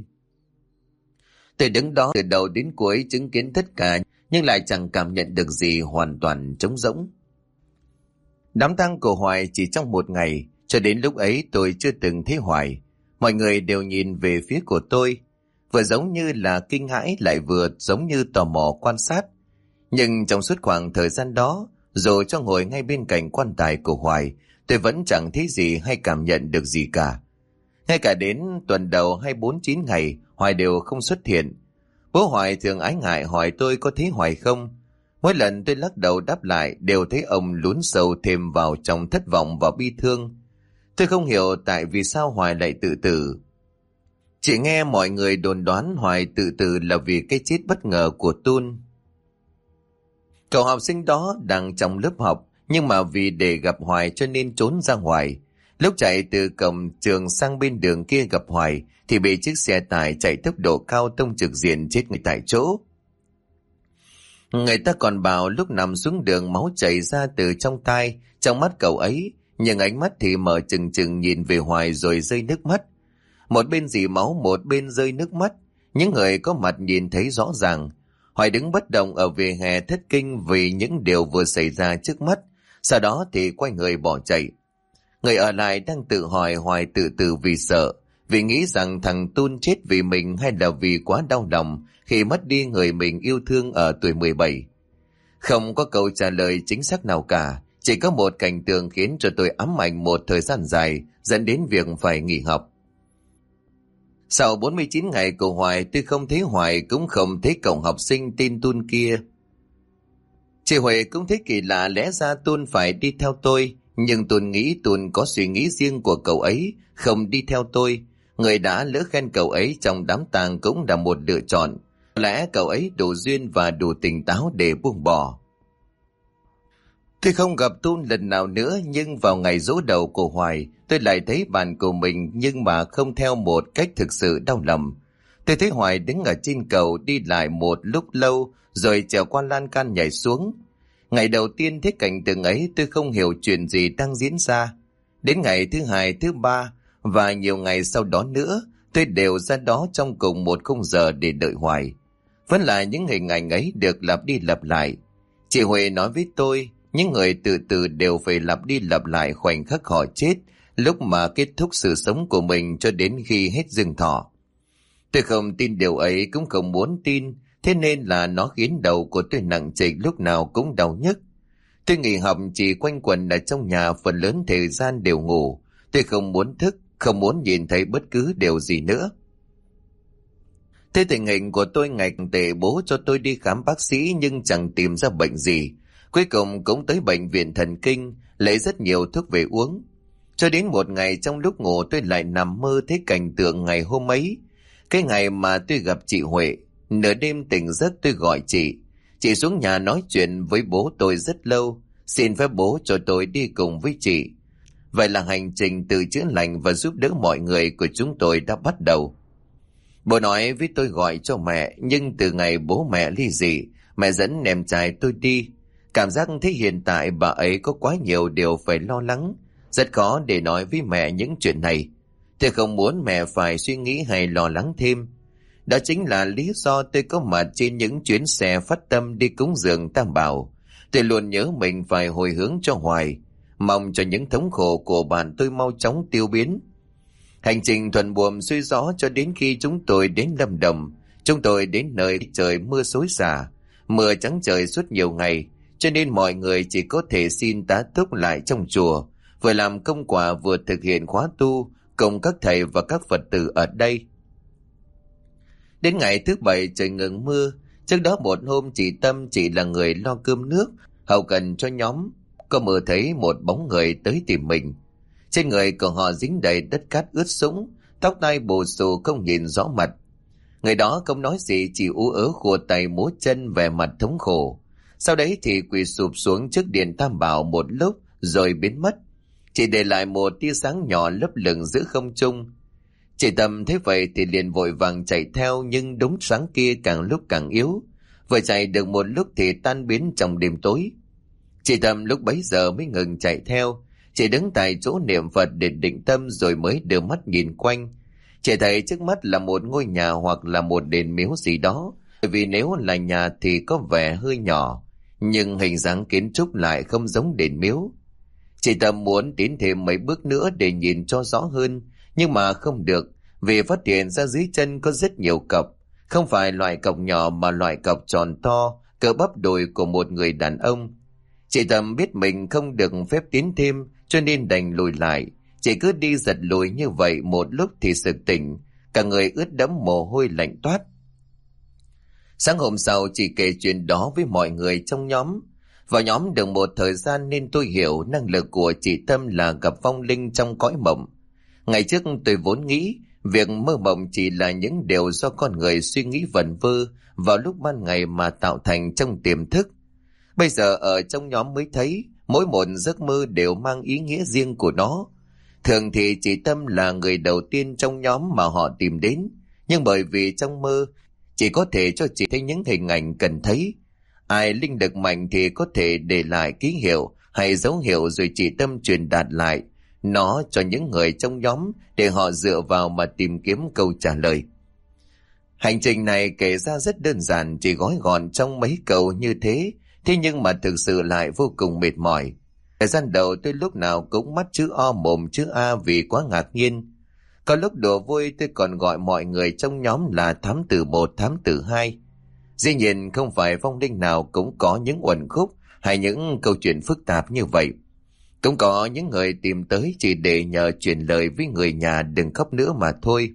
Tôi đứng đó từ đầu đến cuối chứng kiến tất cả, nhưng lại chẳng cảm nhận được gì, hoàn toàn trống rỗng. Đám tang của Hoài chỉ trong 1 ngày, cho đến lúc ấy tôi chưa từng thấy Hoài. Mọi người đều nhìn về phía của tôi, vừa giống như là kinh hãi lại vừa giống như tò mò quan sát. Nhưng trong suốt khoảng thời gian đó, dù cho ngồi ngay bên cạnh quan tài của Hoài, tôi vẫn chẳng thấy gì hay cảm nhận được gì cả. Ngay cả đến tuần đầu hay 4-9 ngày, Hoài đều không xuất hiện. Bố Hoài thường ái ngại hỏi tôi có thấy Hoài không. Mỗi lần tôi lắc đầu đáp lại đều thấy ông lún sâu thêm vào trong thất vọng và bi thương. Tôi không hiểu tại vì sao Hoài lại tự tử. Chỉ nghe mọi người đồn đoán Hoài tự tử là vì cái chết bất ngờ của Tun. Cậu học sinh đó đang trong lớp học, nhưng mà vì để gặp Hoài cho nên trốn ra ngoài. Lúc chạy từ cổng trường sang bên đường kia gặp Hoài thì bị chiếc xe tải chạy tốc độ cao tông trực diện chết ngay tại chỗ. Người ta còn bảo lúc nằm xuống đường máu chảy ra từ trong tai, trong mắt cậu ấy, nhưng ánh mắt thì mở trừng trừng nhìn về Hoài rồi rơi nước mắt. Một bên rỉ máu, một bên rơi nước mắt. Những người có mặt nhìn thấy rõ ràng. Hoài đứng bất động ở vỉa hè thất kinh vì những điều vừa xảy ra trước mắt. Sau đó thì quay người bỏ chạy. Người ở lại đang tự hỏi Hoài tự tử vì sợ, vì nghĩ rằng thằng Tun chết vì mình hay là vì quá đau lòng khi mất đi người mình yêu thương ở tuổi 17. Không có câu trả lời chính xác nào cả, chỉ có một cảnh tượng khiến cho tôi ám ảnh một thời gian dài, dẫn đến việc phải nghỉ học. Sau 49 ngày của Hoài, tôi không thấy Hoài cũng không thấy cậu học sinh tên Tun kia. Chị Huệ cũng thấy kỳ lạ, lẽ ra Tun phải đi theo tôi, nhưng Tun nghĩ Tun có suy nghĩ riêng của cậu ấy, không đi theo tôi. Người đã lỡ khen cậu ấy trong đám tang cũng là một lựa chọn. Có lẽ cậu ấy đủ duyên và đủ tỉnh táo để buông bỏ. Tôi không gặp Tun lần nào nữa, nhưng vào ngày giỗ đầu của Hoài, tôi lại thấy bạn của mình nhưng mà không theo một cách thực sự đau lòng. Tôi thấy Hoài đứng ở trên cầu đi lại một lúc lâu rồi trèo qua lan can nhảy xuống. Ngày đầu tiên thấy cảnh tượng ấy tôi không hiểu chuyện gì đang diễn ra. Đến ngày thứ hai, thứ ba và nhiều ngày sau đó nữa, tôi đều ra đó trong cùng một khung giờ để đợi Hoài. Vẫn là những hình ảnh ấy được lặp đi lặp lại. Chị Huệ nói với tôi, những người tự tử đều phải lặp đi lặp lại khoảnh khắc họ chết, lúc mà kết thúc sự sống của mình cho đến khi hết dừng thọ. Tôi không tin điều ấy, cũng không muốn tin, thế nên là nó khiến đầu của tôi nặng trịch, lúc nào cũng đau nhức. Tôi nghỉ học chỉ quanh quẩn ở trong nhà, phần lớn thời gian đều ngủ. Tôi không muốn thức, không muốn nhìn thấy bất cứ điều gì nữa. Thế tình hình của tôi ngày càng tệ, bố cho tôi đi khám bác sĩ nhưng chẳng tìm ra bệnh gì. Cuối cùng cũng tới bệnh viện thần kinh, lấy rất nhiều thuốc về uống. Cho đến một ngày trong lúc ngủ tôi lại nằm mơ thấy cảnh tượng ngày hôm ấy. Cái ngày mà tôi gặp chị Huệ. Nửa đêm tỉnh giấc tôi gọi chị. Chị xuống nhà nói chuyện với bố tôi rất lâu, xin phép bố cho tôi đi cùng với chị. Vậy là hành trình tự chữa lành và giúp đỡ mọi người của chúng tôi đã bắt đầu. Bố nói với tôi gọi cho mẹ, nhưng từ ngày bố mẹ ly dị, mẹ dẫn em trai tôi đi. Cảm giác thấy hiện tại bà ấy có quá nhiều điều phải lo lắng, rất khó để nói với mẹ những chuyện này. Tôi không muốn mẹ phải suy nghĩ hay lo lắng thêm. Đó chính là lý do tôi có mặt trên những chuyến xe phát tâm đi cúng dường Tam Bảo. Tôi luôn nhớ mình phải hồi hướng cho Hoài, mong cho những thống khổ của bạn tôi mau chóng tiêu biến. Hành trình thuận buồm xuôi gió cho đến khi chúng tôi đến Lâm Đồng. Chúng tôi đến nơi trời mưa xối xả, mưa trắng trời suốt nhiều ngày, cho nên mọi người chỉ có thể xin tá túc lại trong chùa, vừa làm công quả vừa thực hiện khóa tu cùng các thầy và các Phật tử ở đây. Đến ngày thứ bảy trời ngừng mưa. Trước đó một hôm chị Tâm, chị là người lo cơm nước hậu cần cho nhóm, có mơ thấy một bóng người tới tìm mình. Trên người của họ dính đầy đất cát ướt sũng, tóc tai bù xù không nhìn rõ mặt. Người đó không nói gì, chỉ ú ớ khua tay múa chân vẻ mặt thống khổ. Sau đấy thì quỳ sụp xuống trước điện Tam Bảo một lúc rồi biến mất, chỉ để lại một tia sáng nhỏ lấp lửng giữa không trung. Chị Tâm thấy vậy thì liền vội vàng chạy theo, nhưng đống sáng kia càng lúc càng yếu. Vừa chạy được một lúc thì tan biến trong đêm tối. Chị Tâm lúc bấy giờ mới ngừng chạy theo. Chị đứng tại chỗ niệm Phật để định tâm rồi mới đưa mắt nhìn quanh. Chị thấy trước mắt là một ngôi nhà hoặc là một đền miếu gì đó. Bởi vì nếu là nhà thì có vẻ hơi nhỏ, nhưng hình dáng kiến trúc lại không giống đền miếu. Chị Tâm muốn tiến thêm mấy bước nữa để nhìn cho rõ hơn, nhưng mà không được, vì phát hiện ra dưới chân có rất nhiều cọc. Không phải loại cọc nhỏ mà loại cọc tròn to, cỡ bắp đùi của một người đàn ông. Chị Tâm biết mình không được phép tiến thêm, cho nên đành lùi lại. Chị cứ đi giật lùi như vậy một lúc thì sực tỉnh, cả người ướt đẫm mồ hôi lạnh toát. Sáng hôm sau chị kể chuyện đó với mọi người trong nhóm. Vào nhóm được một thời gian nên tôi hiểu năng lực của chị Tâm là gặp vong linh trong cõi mộng. Ngày trước tôi vốn nghĩ việc mơ mộng chỉ là những điều do con người suy nghĩ vẩn vơ vào lúc ban ngày mà tạo thành trong tiềm thức. Bây giờ ở trong nhóm mới thấy mỗi một giấc mơ đều mang ý nghĩa riêng của nó. Thường thì chị Tâm là người đầu tiên trong nhóm mà họ tìm đến, nhưng bởi vì trong mơ chỉ có thể cho chị thấy những hình ảnh cần thấy. Ai linh lực mạnh thì có thể để lại ký hiệu hay dấu hiệu rồi chị Tâm truyền đạt lại nó cho những người trong nhóm để họ dựa vào mà tìm kiếm câu trả lời. Hành trình này kể ra rất đơn giản, chỉ gói gọn trong mấy câu như thế, thế nhưng mà thực sự lại vô cùng mệt mỏi. Thời gian đầu tôi lúc nào cũng mắt chữ O mồm chữ A vì quá ngạc nhiên. Có lúc đùa vui tôi còn gọi mọi người trong nhóm là thám tử 1, thám tử 2. Dĩ nhiên không phải vong linh nào cũng có những uẩn khúc hay những câu chuyện phức tạp như vậy. Cũng có những người tìm tới chỉ để nhờ truyền lời với người nhà đừng khóc nữa mà thôi.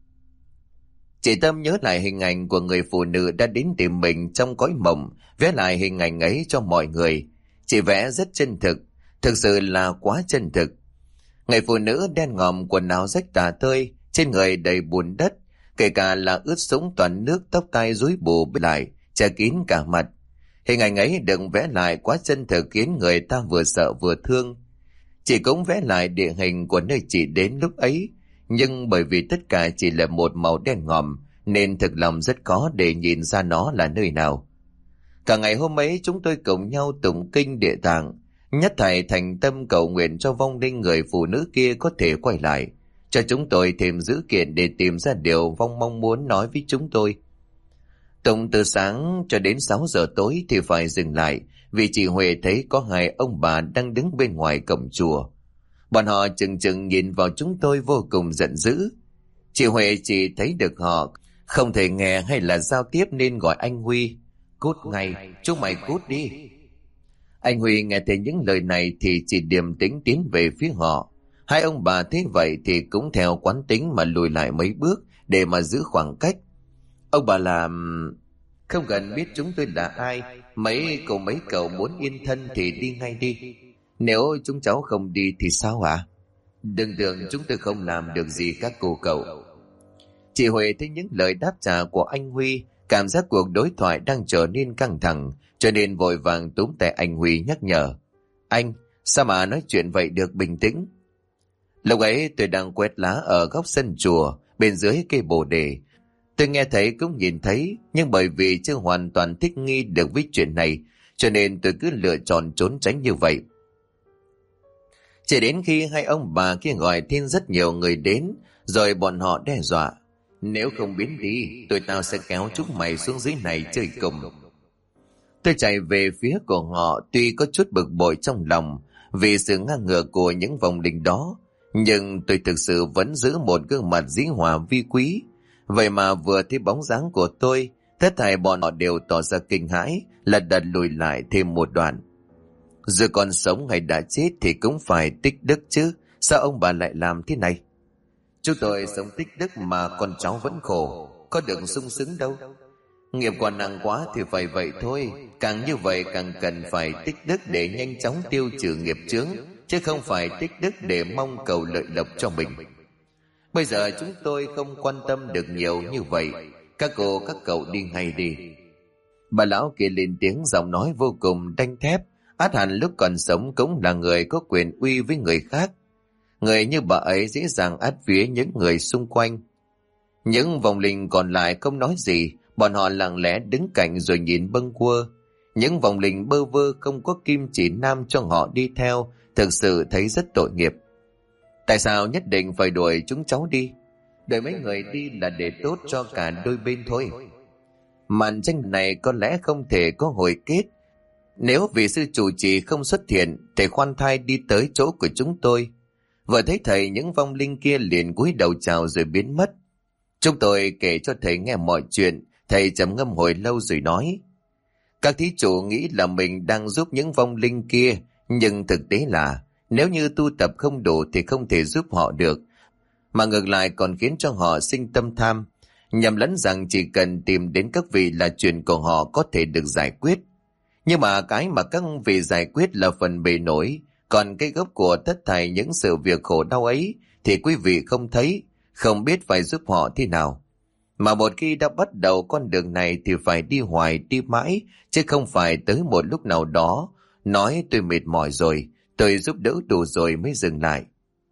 Chị Tâm nhớ lại hình ảnh của người phụ nữ đã đến tìm mình trong cõi mộng, vẽ lại hình ảnh ấy cho mọi người. Chị vẽ rất chân thực, thực sự là quá chân thực. Người phụ nữ đen ngòm, quần áo rách tả tơi, trên người đầy bùn đất, kể cả là ướt sũng toàn nước, tóc tai rối bù bết lại, che kín cả mặt. Hình ảnh ấy được vẽ lại quá chân thực khiến người ta vừa sợ vừa thương. Chị cũng vẽ lại địa hình của nơi chị đến lúc ấy, nhưng bởi vì tất cả chỉ là một màu đen ngòm nên thực lòng rất khó để nhìn ra nó là nơi nào. Cả ngày hôm ấy chúng tôi cùng nhau tụng kinh địa tạng, nhất thảy thành tâm cầu nguyện cho vong linh người phụ nữ kia có thể quay lại, cho chúng tôi thêm dữ kiện để tìm ra điều vong mong muốn nói với chúng tôi. Tụng từ sáng cho đến 6 giờ tối thì phải dừng lại vì chị Huệ thấy có hai ông bà đang đứng bên ngoài cổng chùa. Bọn họ chừng chừng nhìn vào chúng tôi vô cùng giận dữ. Chị Huệ chỉ thấy được họ không thể nghe hay là giao tiếp nên gọi anh Huy. Cút ngay, chúng mày cút đi. Anh Huy nghe thấy những lời này thì chỉ điềm tĩnh tiến về phía họ. Hai ông bà thấy vậy thì cũng theo quán tính mà lùi lại mấy bước để mà giữ khoảng cách. Ông bà làm không cần biết chúng tôi là ai, mấy cậu muốn yên thân thì đi ngay đi. Nếu chúng cháu không đi thì sao hả? Đừng tưởng chúng tôi không làm được gì các cô cậu. Chị Huệ thấy những lời đáp trả của anh Huy, cảm giác cuộc đối thoại đang trở nên căng thẳng, cho nên vội vàng túm tay anh Huy nhắc nhở. Anh, sao mà nói chuyện vậy được, bình tĩnh. Lúc ấy tôi đang quét lá ở góc sân chùa, bên dưới cây bồ đề. Tôi nghe thấy cũng nhìn thấy, nhưng bởi vì chưa hoàn toàn thích nghi được với chuyện này, cho nên tôi cứ lựa chọn trốn tránh như vậy. Chỉ đến khi hai ông bà kia gọi thêm rất nhiều người đến, rồi bọn họ đe dọa. Nếu không biến đi, tao sẽ kéo chúng mày xuống dưới này chơi cùng. Tôi chạy về phía của họ, tuy có chút bực bội trong lòng vì sự ngang ngược của những vong linh đó, nhưng tôi thực sự vẫn giữ một gương mặt dĩ hòa vi quý. Vậy mà vừa thấy bóng dáng của tôi, tất thảy bọn họ đều tỏ ra kinh hãi, lật đật lùi lại thêm một đoạn. Dù còn sống hay đã chết thì cũng phải tích đức chứ, sao ông bà lại làm thế này? Chúng tôi sống tích đức mà con cháu vẫn khổ, có được sung sướng đâu. Nghiệp quả nặng quá thì phải vậy thôi, càng như vậy càng cần phải tích đức để nhanh chóng tiêu trừ nghiệp chướng, chứ không phải tích đức để mong cầu lợi lộc cho mình. Bây giờ chúng tôi không quan tâm được nhiều như vậy, các cô các cậu đi ngay đi. Bà lão kia lên tiếng, giọng nói vô cùng đanh thép, ắt hẳn lúc còn sống cũng là người có quyền uy với người khác. Người như bà ấy dễ dàng át vía những người xung quanh. Những vong linh còn lại không nói gì, bọn họ lặng lẽ đứng cạnh rồi nhìn bâng quơ. Những vong linh bơ vơ không có kim chỉ nam cho họ đi theo, thực sự thấy rất tội nghiệp. Tại sao nhất định phải đuổi chúng cháu đi? Đuổi mấy người đi là để tốt cho cả đôi bên thôi. Màn tranh này có lẽ không thể có hồi kết. Nếu vị sư chủ trì không xuất hiện, thầy khoan thai đi tới chỗ của chúng tôi. Vừa thấy thầy, những vong linh kia liền cúi đầu chào rồi biến mất. Chúng tôi kể cho thầy nghe mọi chuyện, thầy trầm ngâm hồi lâu rồi nói. Các thí chủ nghĩ là mình đang giúp những vong linh kia, nhưng thực tế là nếu như tu tập không đủ thì không thể giúp họ được, mà ngược lại còn khiến cho họ sinh tâm tham, nhầm lẫn rằng chỉ cần tìm đến các vị là chuyện của họ có thể được giải quyết. Nhưng mà cái mà các vị giải quyết là phần bề nổi, còn cái gốc của tất thảy những sự việc khổ đau ấy thì quý vị không thấy, không biết phải giúp họ thế nào. Mà một khi đã bắt đầu con đường này thì phải đi hoài đi mãi, chứ không phải tới một lúc nào đó nói tôi mệt mỏi rồi, tôi giúp đỡ đủ rồi mới dừng lại.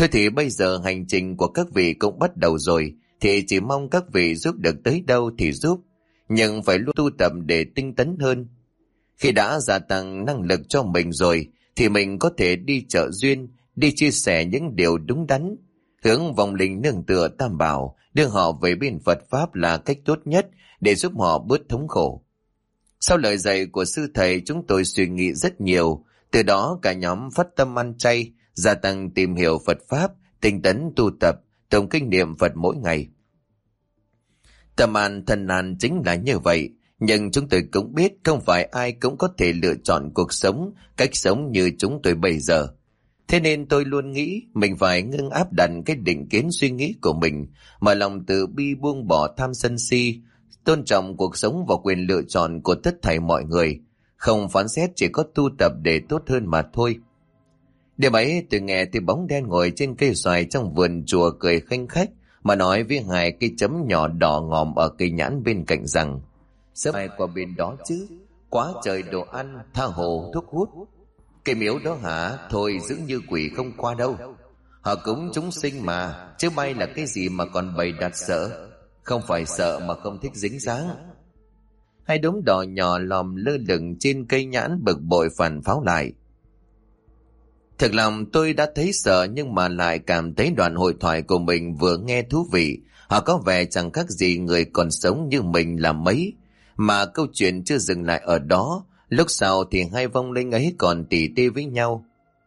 Thôi thì bây giờ hành trình của các vị cũng bắt đầu rồi, thì chỉ mong các vị giúp được tới đâu thì giúp, nhưng phải luôn tu tập để tinh tấn hơn. Khi đã gia tăng năng lực cho mình rồi, thì mình có thể đi trợ duyên, đi chia sẻ những điều đúng đắn, hướng vong linh nương tựa Tam Bảo, đưa họ về bên Phật Pháp là cách tốt nhất để giúp họ bớt thống khổ. Sau lời dạy của sư thầy, chúng tôi suy nghĩ rất nhiều, từ đó cả nhóm phát tâm ăn chay, gia tăng tìm hiểu Phật Pháp, tinh tấn tu tập, tụng kinh niệm Phật mỗi ngày. Tâm an thân an chính là như vậy, nhưng chúng tôi cũng biết không phải ai cũng có thể lựa chọn cuộc sống, cách sống như chúng tôi bây giờ. Thế nên tôi luôn nghĩ mình phải ngưng áp đặt cái định kiến suy nghĩ của mình, mà lòng từ bi buông bỏ tham sân si, tôn trọng cuộc sống và quyền lựa chọn của tất thảy mọi người, không phán xét, chỉ có tu tập để tốt hơn mà thôi. Đêm ấy tôi nghe thấy bóng đen ngồi trên cây xoài trong vườn chùa cười khanh khách mà nói với hai cái chấm nhỏ đỏ ngòm ở cây nhãn bên cạnh rằng: "Sớm ai qua bên đó chứ, quá trời đồ ăn, tha hồ thuốc hút. Cây miếu đó hả, thôi giữ như quỷ không qua đâu. Họ cúng chúng sinh mà, chứ bay là cái gì mà còn bày đặt sợ. Không phải sợ mà không thích dính dáng." Hai đống đỏ nhỏ lòm lơ lửng trên cây nhãn bực bội phản pháo lại. Thực lòng tôi đã thấy sợ, nhưng mà lại cảm thấy đoạn hội thoại của mình vừa nghe thú vị. Họ có vẻ chẳng khác gì người còn sống như mình là mấy. Mà câu chuyện chưa dừng lại ở đó. Lúc sau thì hai vong linh ấy còn tỉ tê với nhau.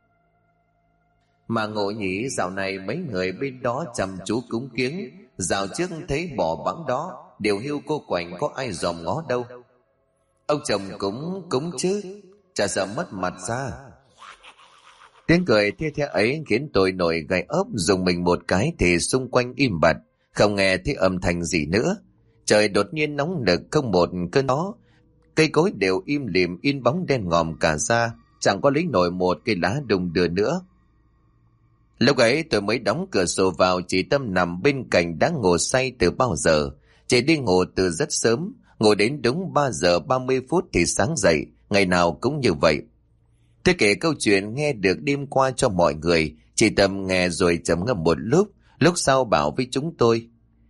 Mà ngộ nhỉ, dạo này mấy người bên đó chăm chú cúng kiếng. Dạo trước thấy bò bẵng đó, điều hiu cô quạnh có ai dòm ngó đâu. Ông chồng cúng chứ, chả sợ mất mặt ra. Tiếng cười thê thê ấy khiến tôi nổi gai ốc, dùng mình một cái thì xung quanh im bặt, không nghe thấy âm thanh gì nữa. Trời đột nhiên nóng nực, không một cơn gió, cây cối đều im lìm in bóng đen ngòm cả ra, chẳng có lấy nổi một cây lá đung đưa nữa. Lúc ấy tôi mới đóng cửa sổ vào, chị Tâm nằm bên cạnh đã ngủ say từ bao giờ. Chị đi ngủ từ rất sớm, ngủ đến đúng 3 giờ 30 phút thì sáng dậy, ngày nào cũng như vậy. Tôi kể câu chuyện nghe được đêm qua cho mọi người, chị Tâm nghe rồi trầm ngâm một lúc sau bảo với chúng tôi: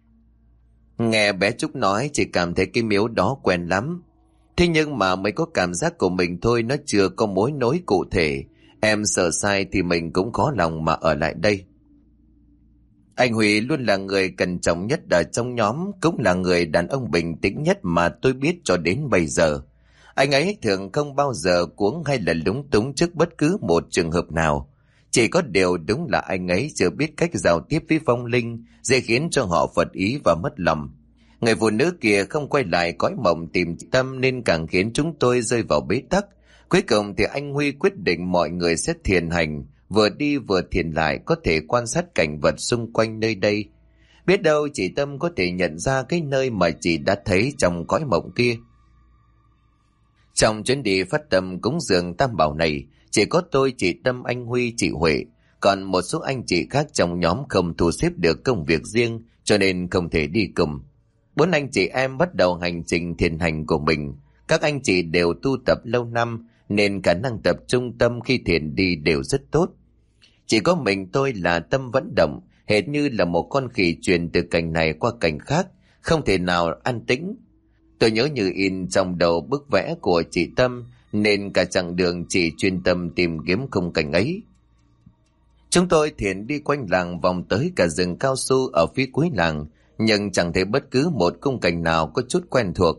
"Nghe bé Trúc nói, chị cảm thấy cái miếu đó quen lắm. Thế nhưng mà mới có cảm giác của mình thôi, nó chưa có mối nối cụ thể. Em sợ sai thì mình cũng khó lòng mà ở lại đây." Anh Huy luôn là người cẩn trọng nhất ở trong nhóm, cũng là người đàn ông bình tĩnh nhất mà tôi biết cho đến bây giờ. Anh ấy thường không bao giờ cuống hay là lúng túng trước bất cứ một trường hợp nào. Chỉ có điều đúng là anh ấy chưa biết cách giao tiếp với vong linh, dễ khiến cho họ phật ý và mất lòng. Người phụ nữ kia không quay lại cõi mộng tìm Tâm nên càng khiến chúng tôi rơi vào bế tắc. Cuối cùng thì anh Huy quyết định mọi người sẽ thiền hành, vừa đi vừa thiền lại, có thể quan sát cảnh vật xung quanh nơi đây. Biết đâu chị Tâm có thể nhận ra cái nơi mà chị đã thấy trong cõi mộng kia. Trong chuyến đi phát tâm cúng dường Tam Bảo này, chỉ có tôi, chị Tâm, anh Huy, chị Huệ, còn một số anh chị khác trong nhóm không thu xếp được công việc riêng cho nên không thể đi cùng. 4 anh chị em bắt đầu hành trình thiền hành của mình. Các anh chị đều tu tập lâu năm nên khả năng tập trung tâm khi thiền đi đều rất tốt. Chỉ có mình tôi là tâm vẫn động, hệt như là một con khỉ truyền từ cảnh này qua cảnh khác, không thể nào an tĩnh. Tôi nhớ như in trong đầu bức vẽ của chị Tâm, nên cả chặng đường chị chuyên tâm tìm kiếm khung cảnh ấy. Chúng tôi thiền đi quanh làng, vòng tới cả rừng cao su ở phía cuối làng, nhưng chẳng thấy bất cứ một khung cảnh nào có chút quen thuộc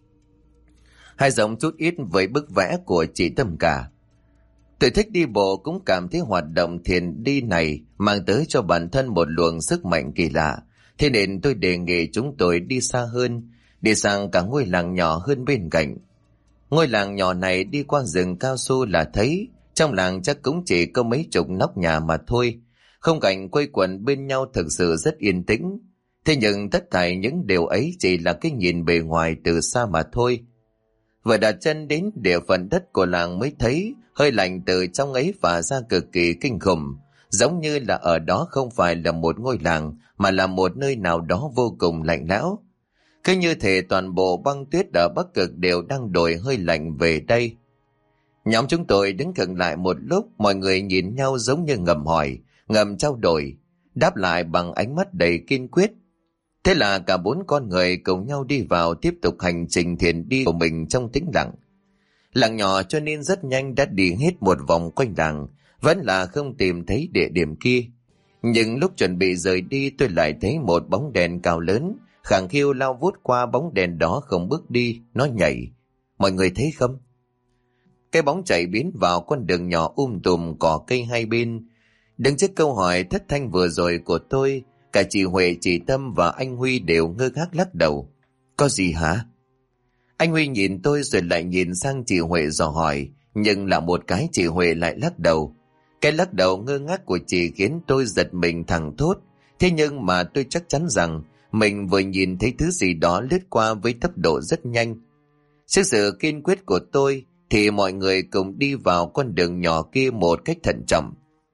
hay giống chút ít với bức vẽ của chị Tâm cả. Tôi thích đi bộ, cũng cảm thấy hoạt động thiền đi này mang tới cho bản thân một luồng sức mạnh kỳ lạ. Thế nên tôi đề nghị chúng tôi đi xa hơn, đi sang cả ngôi làng nhỏ hơn bên cạnh. Ngôi làng nhỏ này đi qua rừng cao su là thấy, trong làng chắc cũng chỉ có mấy chục nóc nhà mà thôi. Khung cảnh quây quần bên nhau thực sự rất yên tĩnh. Thế nhưng tất thảy những điều ấy chỉ là cái nhìn bề ngoài từ xa mà thôi. Vừa đặt chân đến địa phận đất của làng mới thấy hơi lạnh từ trong ấy phả ra cực kỳ kinh khủng, giống như là ở đó không phải là một ngôi làng mà là một nơi nào đó vô cùng lạnh lẽo. Cứ như thể toàn bộ băng tuyết ở Bắc Cực đều đang đổi hơi lạnh về đây. Nhóm chúng tôi đứng khựng lại một lúc, mọi người nhìn nhau giống như ngầm hỏi, ngầm trao đổi, đáp lại bằng ánh mắt đầy kiên quyết. Thế là cả 4 con người cùng nhau đi vào tiếp tục hành trình thiền đi của mình trong tĩnh lặng. Làng nhỏ cho nên rất nhanh đã đi hết một vòng quanh làng, vẫn là không tìm thấy địa điểm kia. Nhưng lúc chuẩn bị rời đi, tôi lại thấy một bóng đèn cao lớn khẳng khiu lao vút qua bóng đèn đó, không bước đi, nó nhảy. Mọi người thấy không? Cái bóng chạy biến vào con đường nhỏ tùm cỏ cây hai bên. Đứng trước câu hỏi thất thanh vừa rồi của tôi, cả chị Huệ, chị Tâm và anh Huy đều ngơ ngác lắc đầu. Có gì hả? Anh Huy nhìn tôi rồi lại nhìn sang chị Huệ dò hỏi, nhưng là một cái chị Huệ lại lắc đầu. Cái lắc đầu ngơ ngác của chị khiến tôi giật mình thẳng thốt. Thế nhưng mà tôi chắc chắn rằng mình vừa nhìn thấy thứ gì đó lướt qua với tốc độ rất nhanh. Trước sự kiên quyết của tôi thì mọi người cùng đi vào con đường nhỏ kia một cách thận trọng.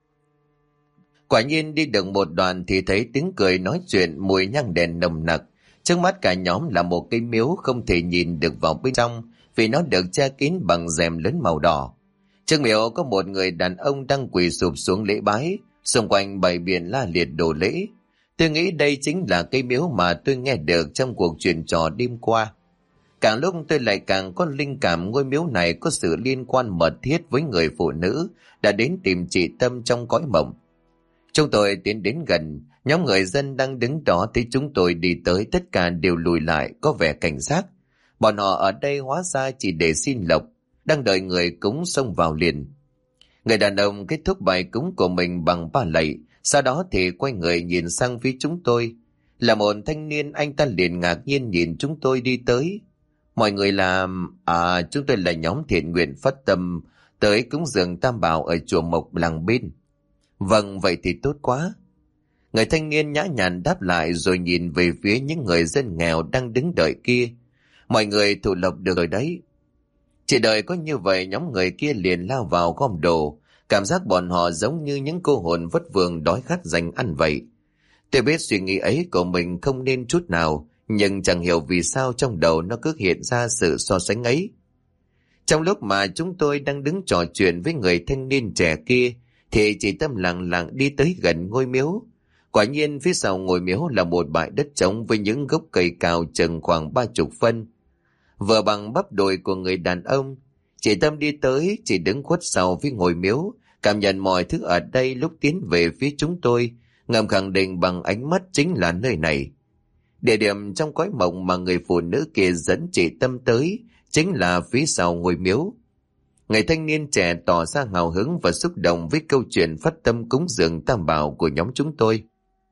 Quả nhiên đi được một đoạn thì thấy tiếng cười nói chuyện, mùi nhang đèn nồng nặc. Trước mắt cả nhóm là một cái miếu không thể nhìn được vào bên trong vì nó được che kín bằng rèm lớn màu đỏ. Trước miếu có một người đàn ông đang quỳ sụp xuống lễ bái, xung quanh bày biện la liệt đồ lễ. Tôi nghĩ đây chính là cái miếu mà tôi nghe được trong cuộc chuyện trò đêm qua. Càng lúc tôi lại càng có linh cảm ngôi miếu này có sự liên quan mật thiết với người phụ nữ đã đến tìm chị Tâm trong cõi mộng. Chúng tôi tiến đến gần, nhóm người dân đang đứng đó thấy chúng tôi đi tới tất cả đều lùi lại, có vẻ cảnh giác. Bọn họ ở đây hóa ra chỉ để xin lộc, đang đợi người cúng xông vào liền. Người đàn ông kết thúc bài cúng của mình bằng 3 lạy, sau đó thì quay người nhìn sang phía chúng tôi. Là một thanh niên, anh ta liền ngạc nhiên nhìn chúng tôi đi tới. Mọi người làm... chúng tôi là nhóm thiện nguyện phát tâm tới cúng dường Tam Bảo ở chùa Mộc làng bên. Vâng, vậy thì tốt quá. Người thanh niên nhã nhặn đáp lại rồi nhìn về phía những người dân nghèo đang đứng đợi kia. Mọi người thụ lộc được rồi đấy. Chỉ đợi có như vậy, nhóm người kia liền lao vào gom đồ. Cảm giác bọn họ giống như những cô hồn vất vưởng đói khát dành ăn vậy. Tôi biết suy nghĩ ấy của mình không nên chút nào, nhưng chẳng hiểu vì sao trong đầu nó cứ hiện ra sự so sánh ấy. Trong lúc mà chúng tôi đang đứng trò chuyện với người thanh niên trẻ kia, thì chị Tâm lặng lặng đi tới gần ngôi miếu. Quả nhiên phía sau ngôi miếu là một bãi đất trống với những gốc cây cao chừng khoảng 30 phân. Vừa bằng bắp đùi của người đàn ông, chị Tâm đi tới, chỉ đứng khuất sau phía ngôi miếu, cảm nhận mọi thứ ở đây. Lúc tiến về phía chúng tôi, ngầm khẳng định bằng ánh mắt chính là nơi này. Địa điểm trong cõi mộng mà người phụ nữ kia dẫn chị Tâm tới chính là phía sau ngôi miếu. Người thanh niên trẻ tỏ ra hào hứng và xúc động với câu chuyện phát tâm cúng dường Tam Bảo của nhóm chúng tôi.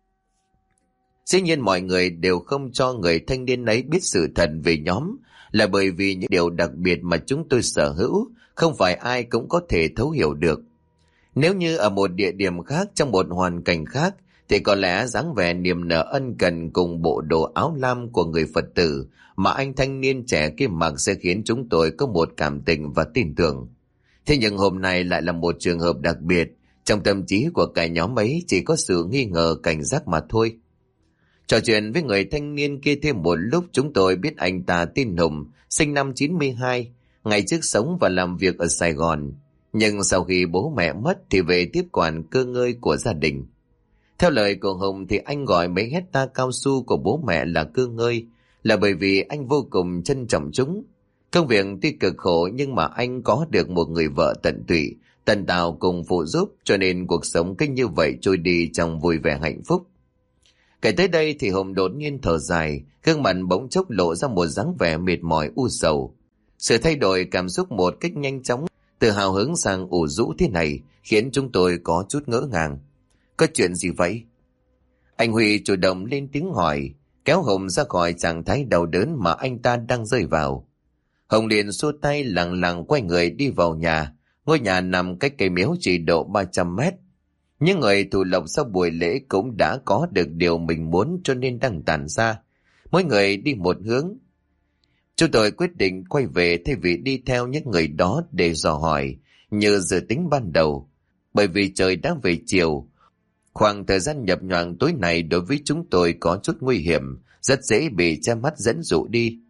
Dĩ nhiên mọi người đều không cho người thanh niên ấy biết sự thật về nhóm, là bởi vì những điều đặc biệt mà chúng tôi sở hữu không phải ai cũng có thể thấu hiểu được. Nếu như ở một địa điểm khác, trong một hoàn cảnh khác, thì có lẽ dáng vẻ niềm nở ân cần cùng bộ đồ áo lam của người Phật tử mà anh thanh niên trẻ kia mặc sẽ khiến chúng tôi có một cảm tình và tin tưởng. Thế nhưng hôm nay lại là một trường hợp đặc biệt, trong tâm trí của cả nhóm ấy chỉ có sự nghi ngờ, cảnh giác mà thôi. Trò chuyện với người thanh niên kia thêm một lúc, chúng tôi biết anh ta tên Hùng, sinh năm 92, ngày trước sống và làm việc ở Sài Gòn. Nhưng sau khi bố mẹ mất thì về tiếp quản cơ ngơi của gia đình. Theo lời của Hùng thì anh gọi mấy hecta cao su của bố mẹ là cơ ngơi là bởi vì anh vô cùng trân trọng chúng. Công việc tuy cực khổ nhưng mà anh có được một người vợ tận tụy, tận tào cùng phụ giúp, cho nên cuộc sống cứ như vậy trôi đi trong vui vẻ hạnh phúc. Kể tới đây thì Hùng đột nhiên thở dài, gương mặt bỗng chốc lộ ra một dáng vẻ mệt mỏi u sầu. Sự thay đổi cảm xúc một cách nhanh chóng từ hào hứng sang ủ rũ thế này khiến chúng tôi có chút ngỡ ngàng. Có chuyện gì vậy? Anh Huy chủ động lên tiếng hỏi, kéo Hùng ra khỏi trạng thái đau đớn mà anh ta đang rơi vào. Hùng liền xua tay lặng lặng quay người đi vào nhà. Ngôi nhà nằm cách cây miếu chỉ độ 300 mét. Những người thụ lộc sau buổi lễ cũng đã có được điều mình muốn cho nên đang tản ra. Mỗi người đi một hướng. Chúng tôi quyết định quay về thay vì đi theo những người đó để dò hỏi như dự tính ban đầu. Bởi vì trời đã về chiều. Khoảng thời gian nhập nhoạng tối này đối với chúng tôi có chút nguy hiểm, rất dễ bị che mắt dẫn dụ đi.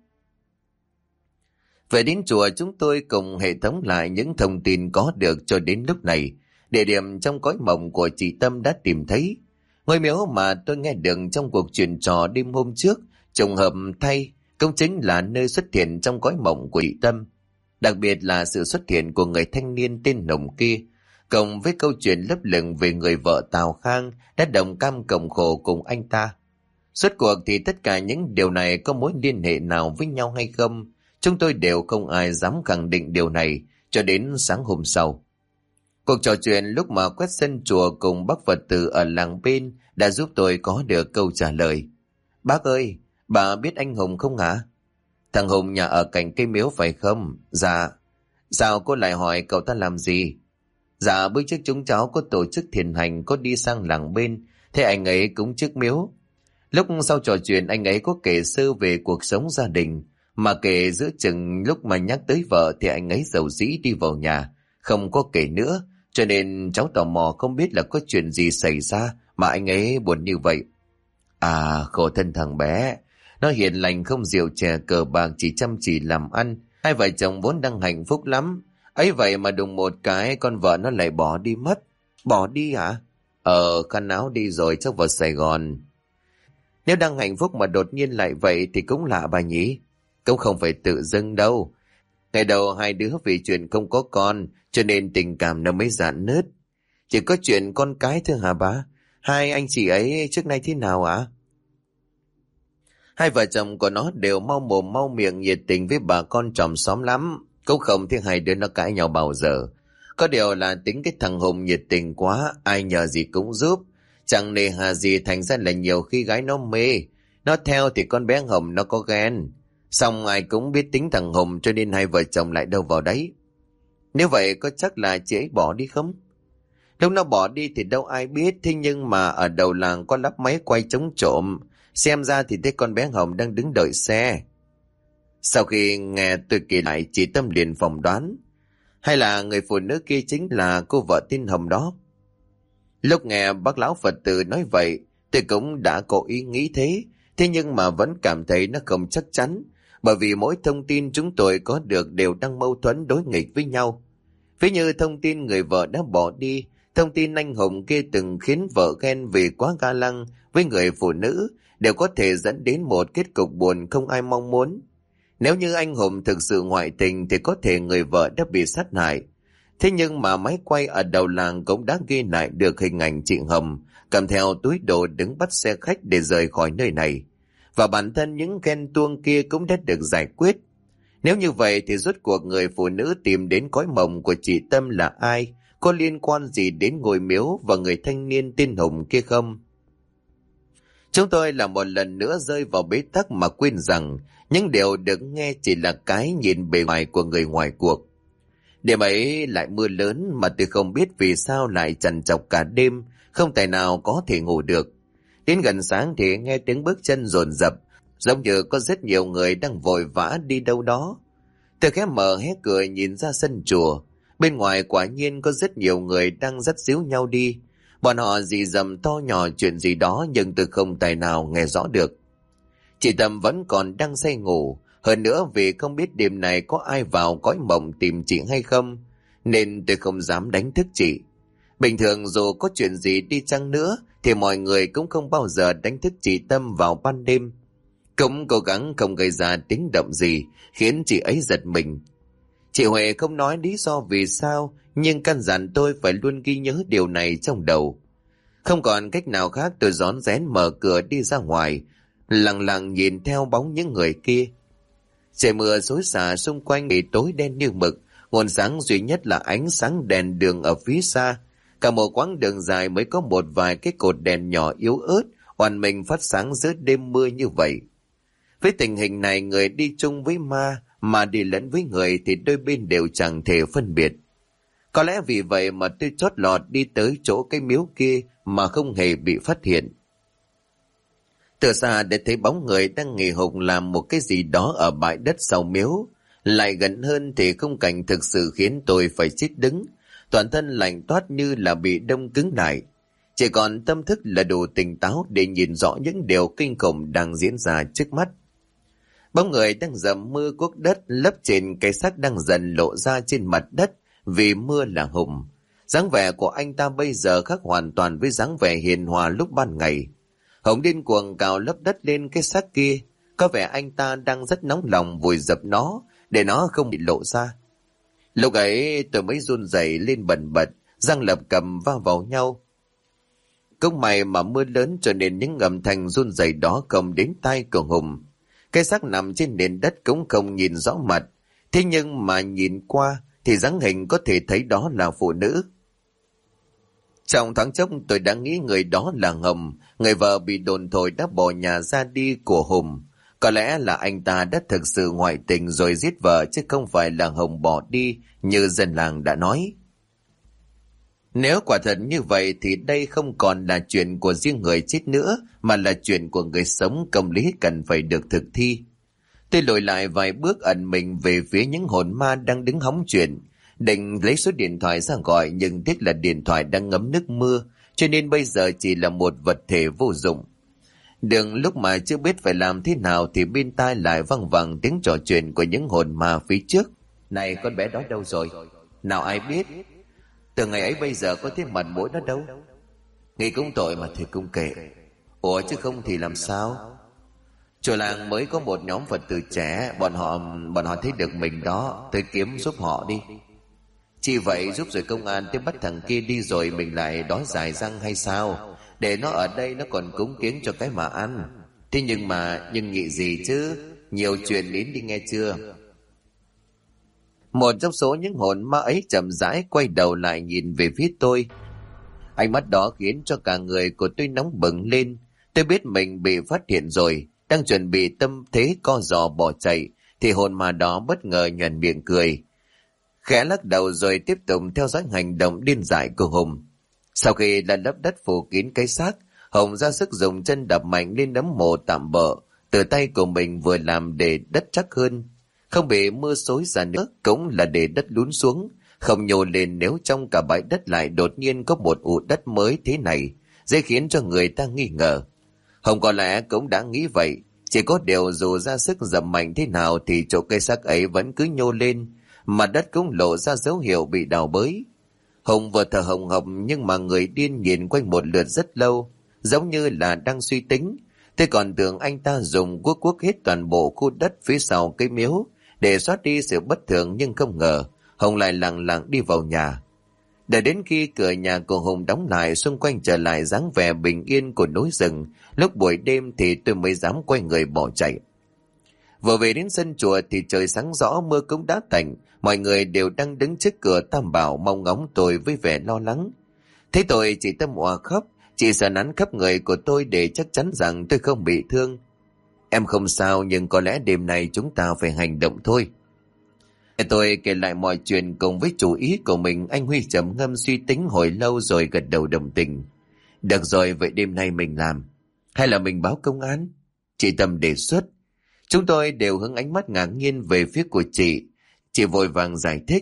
Về đến chùa, chúng tôi cùng hệ thống lại những thông tin có được cho đến lúc này. Địa điểm trong cõi mộng của chị Tâm đã tìm thấy. Ngôi miếu mà tôi nghe được trong cuộc chuyện trò đêm hôm trước, trùng hợp thay, cũng chính là nơi xuất hiện trong cõi mộng của chị Tâm. Đặc biệt là sự xuất hiện của người thanh niên tên Nồng kia, cộng với câu chuyện lấp lửng về người vợ Tào Khang đã đồng cam cộng khổ cùng anh ta. Suốt cuộc thì tất cả những điều này có mối liên hệ nào với nhau hay không, chúng tôi đều không ai dám khẳng định điều này cho đến sáng hôm sau. Cuộc trò chuyện lúc mà quét sân chùa cùng bác Phật tử ở làng bên đã giúp tôi có được câu trả lời. Bác ơi, bà biết anh Hùng không hả? Thằng Hùng nhà ở cạnh cây miếu phải không? Dạ. Sao cô lại hỏi cậu ta làm gì? Dạ bữa trước chúng cháu có tổ chức thiền hành, có đi sang làng bên, thế anh ấy cũng trước miếu. Lúc sau trò chuyện anh ấy có kể sơ về cuộc sống gia đình, mà kể giữa chừng lúc mà nhắc tới vợ thì anh ấy dầu dĩ đi vào nhà, không có kể nữa, cho nên cháu tò mò không biết là có chuyện gì xảy ra mà anh ấy buồn như vậy. À, khổ thân thằng bé, nó hiền lành không rượu chè cờ bạc, chỉ chăm chỉ làm ăn, hai vợ chồng vốn đang hạnh phúc lắm. Ấy vậy mà đùng một cái con vợ nó lại bỏ đi mất. Bỏ đi hả? Khăn áo đi rồi chắc vào Sài Gòn. Nếu đang hạnh phúc mà đột nhiên lại vậy thì cũng lạ bà nhỉ. Cũng không phải tự dưng đâu. Ngày đầu hai đứa vì chuyện không có con cho nên tình cảm nó mới rạn nứt. Chỉ có chuyện con cái thôi hả bà? Hai anh chị ấy trước nay thế nào ạ? Hai vợ chồng của nó đều mau mồm mau miệng nhiệt tình với bà con chòm xóm lắm. Cũng không thấy hai đứa nó cãi nhau bao giờ. Có điều là tính cái thằng Hùng nhiệt tình quá, ai nhờ gì cũng giúp. Chẳng nề hà gì, thành ra là nhiều khi gái nó mê. Nó theo thì con bé Hồng nó có ghen. Xong ai cũng biết tính thằng Hùng cho nên hai vợ chồng lại đâu vào đấy. Nếu vậy có chắc là chị ấy bỏ đi không? Lúc nó bỏ đi thì đâu ai biết, thế nhưng mà ở đầu làng có lắp máy quay chống trộm. Xem ra thì thấy con bé Hồng đang đứng đợi xe. Sau khi nghe tôi kể lại, chị Tâm liền phỏng đoán. Hay là người phụ nữ kia chính là cô vợ tên Hồng đó? Lúc nghe bác lão Phật tử nói vậy, tôi cũng đã có ý nghĩ thế. Thế nhưng mà vẫn cảm thấy nó không chắc chắn. Bởi vì mỗi thông tin chúng tôi có được đều đang mâu thuẫn đối nghịch với nhau. Ví như thông tin người vợ đã bỏ đi, thông tin anh Hồng kia từng khiến vợ ghen vì quá ga lăng với người phụ nữ, đều có thể dẫn đến một kết cục buồn không ai mong muốn. Nếu như anh Hùng thực sự ngoại tình thì có thể người vợ đã bị sát hại. Thế nhưng mà máy quay ở đầu làng cũng đã ghi lại được hình ảnh chị Hồng cầm theo túi đồ đứng bắt xe khách để rời khỏi nơi này. Và bản thân những ghen tuông kia cũng đã được giải quyết. Nếu như vậy thì rốt cuộc người phụ nữ tìm đến cõi mộng của chị Tâm là ai? Có liên quan gì đến ngôi miếu và người thanh niên tên Hùng kia không? Chúng tôi là một lần nữa rơi vào bế tắc mà quên rằng những điều được nghe chỉ là cái nhìn bề ngoài của người ngoài cuộc. Đêm ấy lại mưa lớn mà tôi không biết vì sao lại trằn trọc cả đêm, không tài nào có thể ngủ được. Đến gần sáng thì nghe tiếng bước chân dồn dập, giống như có rất nhiều người đang vội vã đi đâu đó. Tôi khẽ mở hé cửa nhìn ra sân chùa. Bên ngoài quả nhiên có rất nhiều người đang dắt díu nhau đi. Bọn họ rì rầm to nhỏ chuyện gì đó nhưng tôi không tài nào nghe rõ được. Chị Tâm vẫn còn đang say ngủ. Hơn nữa vì không biết đêm này có ai vào cõi mộng tìm chị hay không, nên tôi không dám đánh thức chị. Bình thường dù có chuyện gì đi chăng nữa thì mọi người cũng không bao giờ đánh thức chị Tâm vào ban đêm. Cũng cố gắng không gây ra tiếng động gì khiến chị ấy giật mình. Chị Huệ không nói lý do vì sao, nhưng căn dặn tôi phải luôn ghi nhớ điều này trong đầu. Không còn cách nào khác, tôi rón rén mở cửa đi ra ngoài, lặng lặng nhìn theo bóng những người kia. Trời mưa xối xả xung quanh bị tối đen như mực, nguồn sáng duy nhất là ánh sáng đèn đường ở phía xa. Cả một quãng đường dài mới có một vài cái cột đèn nhỏ yếu ớt, oằn mình phát sáng giữa đêm mưa như vậy. Với tình hình này, người đi chung với ma mà đi lẫn với người thì đôi bên đều chẳng thể phân biệt. Có lẽ vì vậy mà tôi chót lọt đi tới chỗ cái miếu kia mà không hề bị phát hiện. Từ xa để thấy bóng người đang nghỉ hùng làm một cái gì đó ở bãi đất sau miếu. Lại gần hơn thì khung cảnh thực sự khiến tôi phải chết đứng, toàn thân lạnh toát như là bị đông cứng lại. Chỉ còn tâm thức là đủ tỉnh táo để nhìn rõ những điều kinh khủng đang diễn ra trước mắt. Bóng người đang dầm mưa cuốc đất lấp trên cái xác đang dần lộ ra trên mặt đất vì mưa là Hùng. Dáng vẻ của anh ta bây giờ khác hoàn toàn với dáng vẻ hiền hòa lúc ban ngày. Hồng điên cuồng cào lấp đất lên cái xác kia. Có vẻ anh ta đang rất nóng lòng vùi dập nó để nó không bị lộ ra. Lúc ấy tôi mới run rẩy lên bần bật, răng lập cầm va vào nhau. Cũng may mà mưa lớn cho nên những âm thanh run rẩy đó không đến tai của Hùng. Cái xác nằm trên nền đất cũng không nhìn rõ mặt, thế nhưng mà nhìn qua thì dáng hình có thể thấy đó là phụ nữ. Trong thoáng chốc tôi đã nghĩ người đó là Hồng, người vợ bị đồn thổi đã bỏ nhà ra đi của Hùng. Có lẽ là anh ta đã thực sự ngoại tình rồi giết vợ chứ không phải là Hồng bỏ đi như dân làng đã nói. Nếu quả thật như vậy thì đây không còn là chuyện của riêng người chết nữa mà là chuyện của người sống, công lý cần phải được thực thi. Tôi lùi lại vài bước ẩn mình về phía những hồn ma đang đứng hóng chuyện, định lấy số điện thoại ra gọi nhưng tiếc là điện thoại đang ngấm nước mưa cho nên bây giờ chỉ là một vật thể vô dụng. Đường lúc mà chưa biết phải làm thế nào thì bên tai lại văng vẳng tiếng trò chuyện của những hồn ma phía trước. Này, con bé đó đâu rồi? Nào ai biết? Từ ngày ấy bây giờ có thấy mặt mũi nó đâu? Nghĩ cũng tội mà thì cũng kệ. Ủa chứ không thì làm sao? Chùa làng mới có một nhóm Phật tử trẻ, bọn họ thấy được mình đó, tới kiếm giúp họ đi. Chỉ vậy giúp rồi công an tới bắt thằng kia đi rồi mình lại đói dài răng hay sao? Để nó ở đây nó còn cúng kiến cho cái mà ăn. Thế nhưng nghĩ gì chứ? Nhiều chuyện đến đi nghe chưa? Một trong số những hồn ma ấy chậm rãi quay đầu lại nhìn về phía tôi. Ánh mắt đó khiến cho cả người của tôi nóng bừng lên. Tôi biết mình bị phát hiện rồi, đang chuẩn bị tâm thế co giò bỏ chạy, thì hồn ma đó bất ngờ nhoẻn miệng cười. Khẽ lắc đầu rồi tiếp tục theo dõi hành động điên dại của Hùng. Sau khi đã lấp đất phủ kín cái xác, Hùng ra sức dùng chân đập mạnh lên nấm mồ tạm bợ, từ tay của mình vừa làm để đất chắc hơn. Không bị mưa xối ra nữa, cũng là để đất lún xuống, không nhô lên nếu trong cả bãi đất lại đột nhiên có một ụ đất mới thế này, dễ khiến cho người ta nghi ngờ. Hùng có lẽ cũng đã nghĩ vậy, chỉ có điều dù ra sức dập mạnh thế nào thì chỗ cây xác ấy vẫn cứ nhô lên, mà đất cũng lộ ra dấu hiệu bị đào bới. Hùng vừa thở hồng hộc nhưng mà người điên nhìn quanh một lượt rất lâu, giống như là đang suy tính. Thế còn tưởng anh ta dùng cuốc hết toàn bộ khu đất phía sau cây miếu để xóa đi sự bất thường, nhưng không ngờ Hùng lại lặng lặng đi vào nhà. Đợi đến khi cửa nhà của Hùng đóng lại, xung quanh trở lại dáng vẻ bình yên của núi rừng lúc buổi đêm thì tôi mới dám quay người bỏ chạy. Vừa về đến sân chùa thì trời sáng rõ, mưa cũng đã tạnh, mọi người đều đang đứng trước cửa Tam Bảo mong ngóng tôi với vẻ lo lắng. Thấy tôi chỉ tâm òa khóc, chị sợ nắn khắp người của tôi để chắc chắn rằng tôi không bị thương. Em không sao, nhưng có lẽ đêm nay chúng ta phải hành động thôi. Tôi kể lại mọi chuyện cùng với chủ ý của mình. Anh Huy trầm ngâm suy tính hồi lâu rồi gật đầu đồng tình. Được rồi, vậy đêm nay mình làm hay là mình báo công an? Chị Tâm đề xuất. Chúng tôi đều hướng ánh mắt ngạc nhiên về phía của chị. Chị vội vàng giải thích.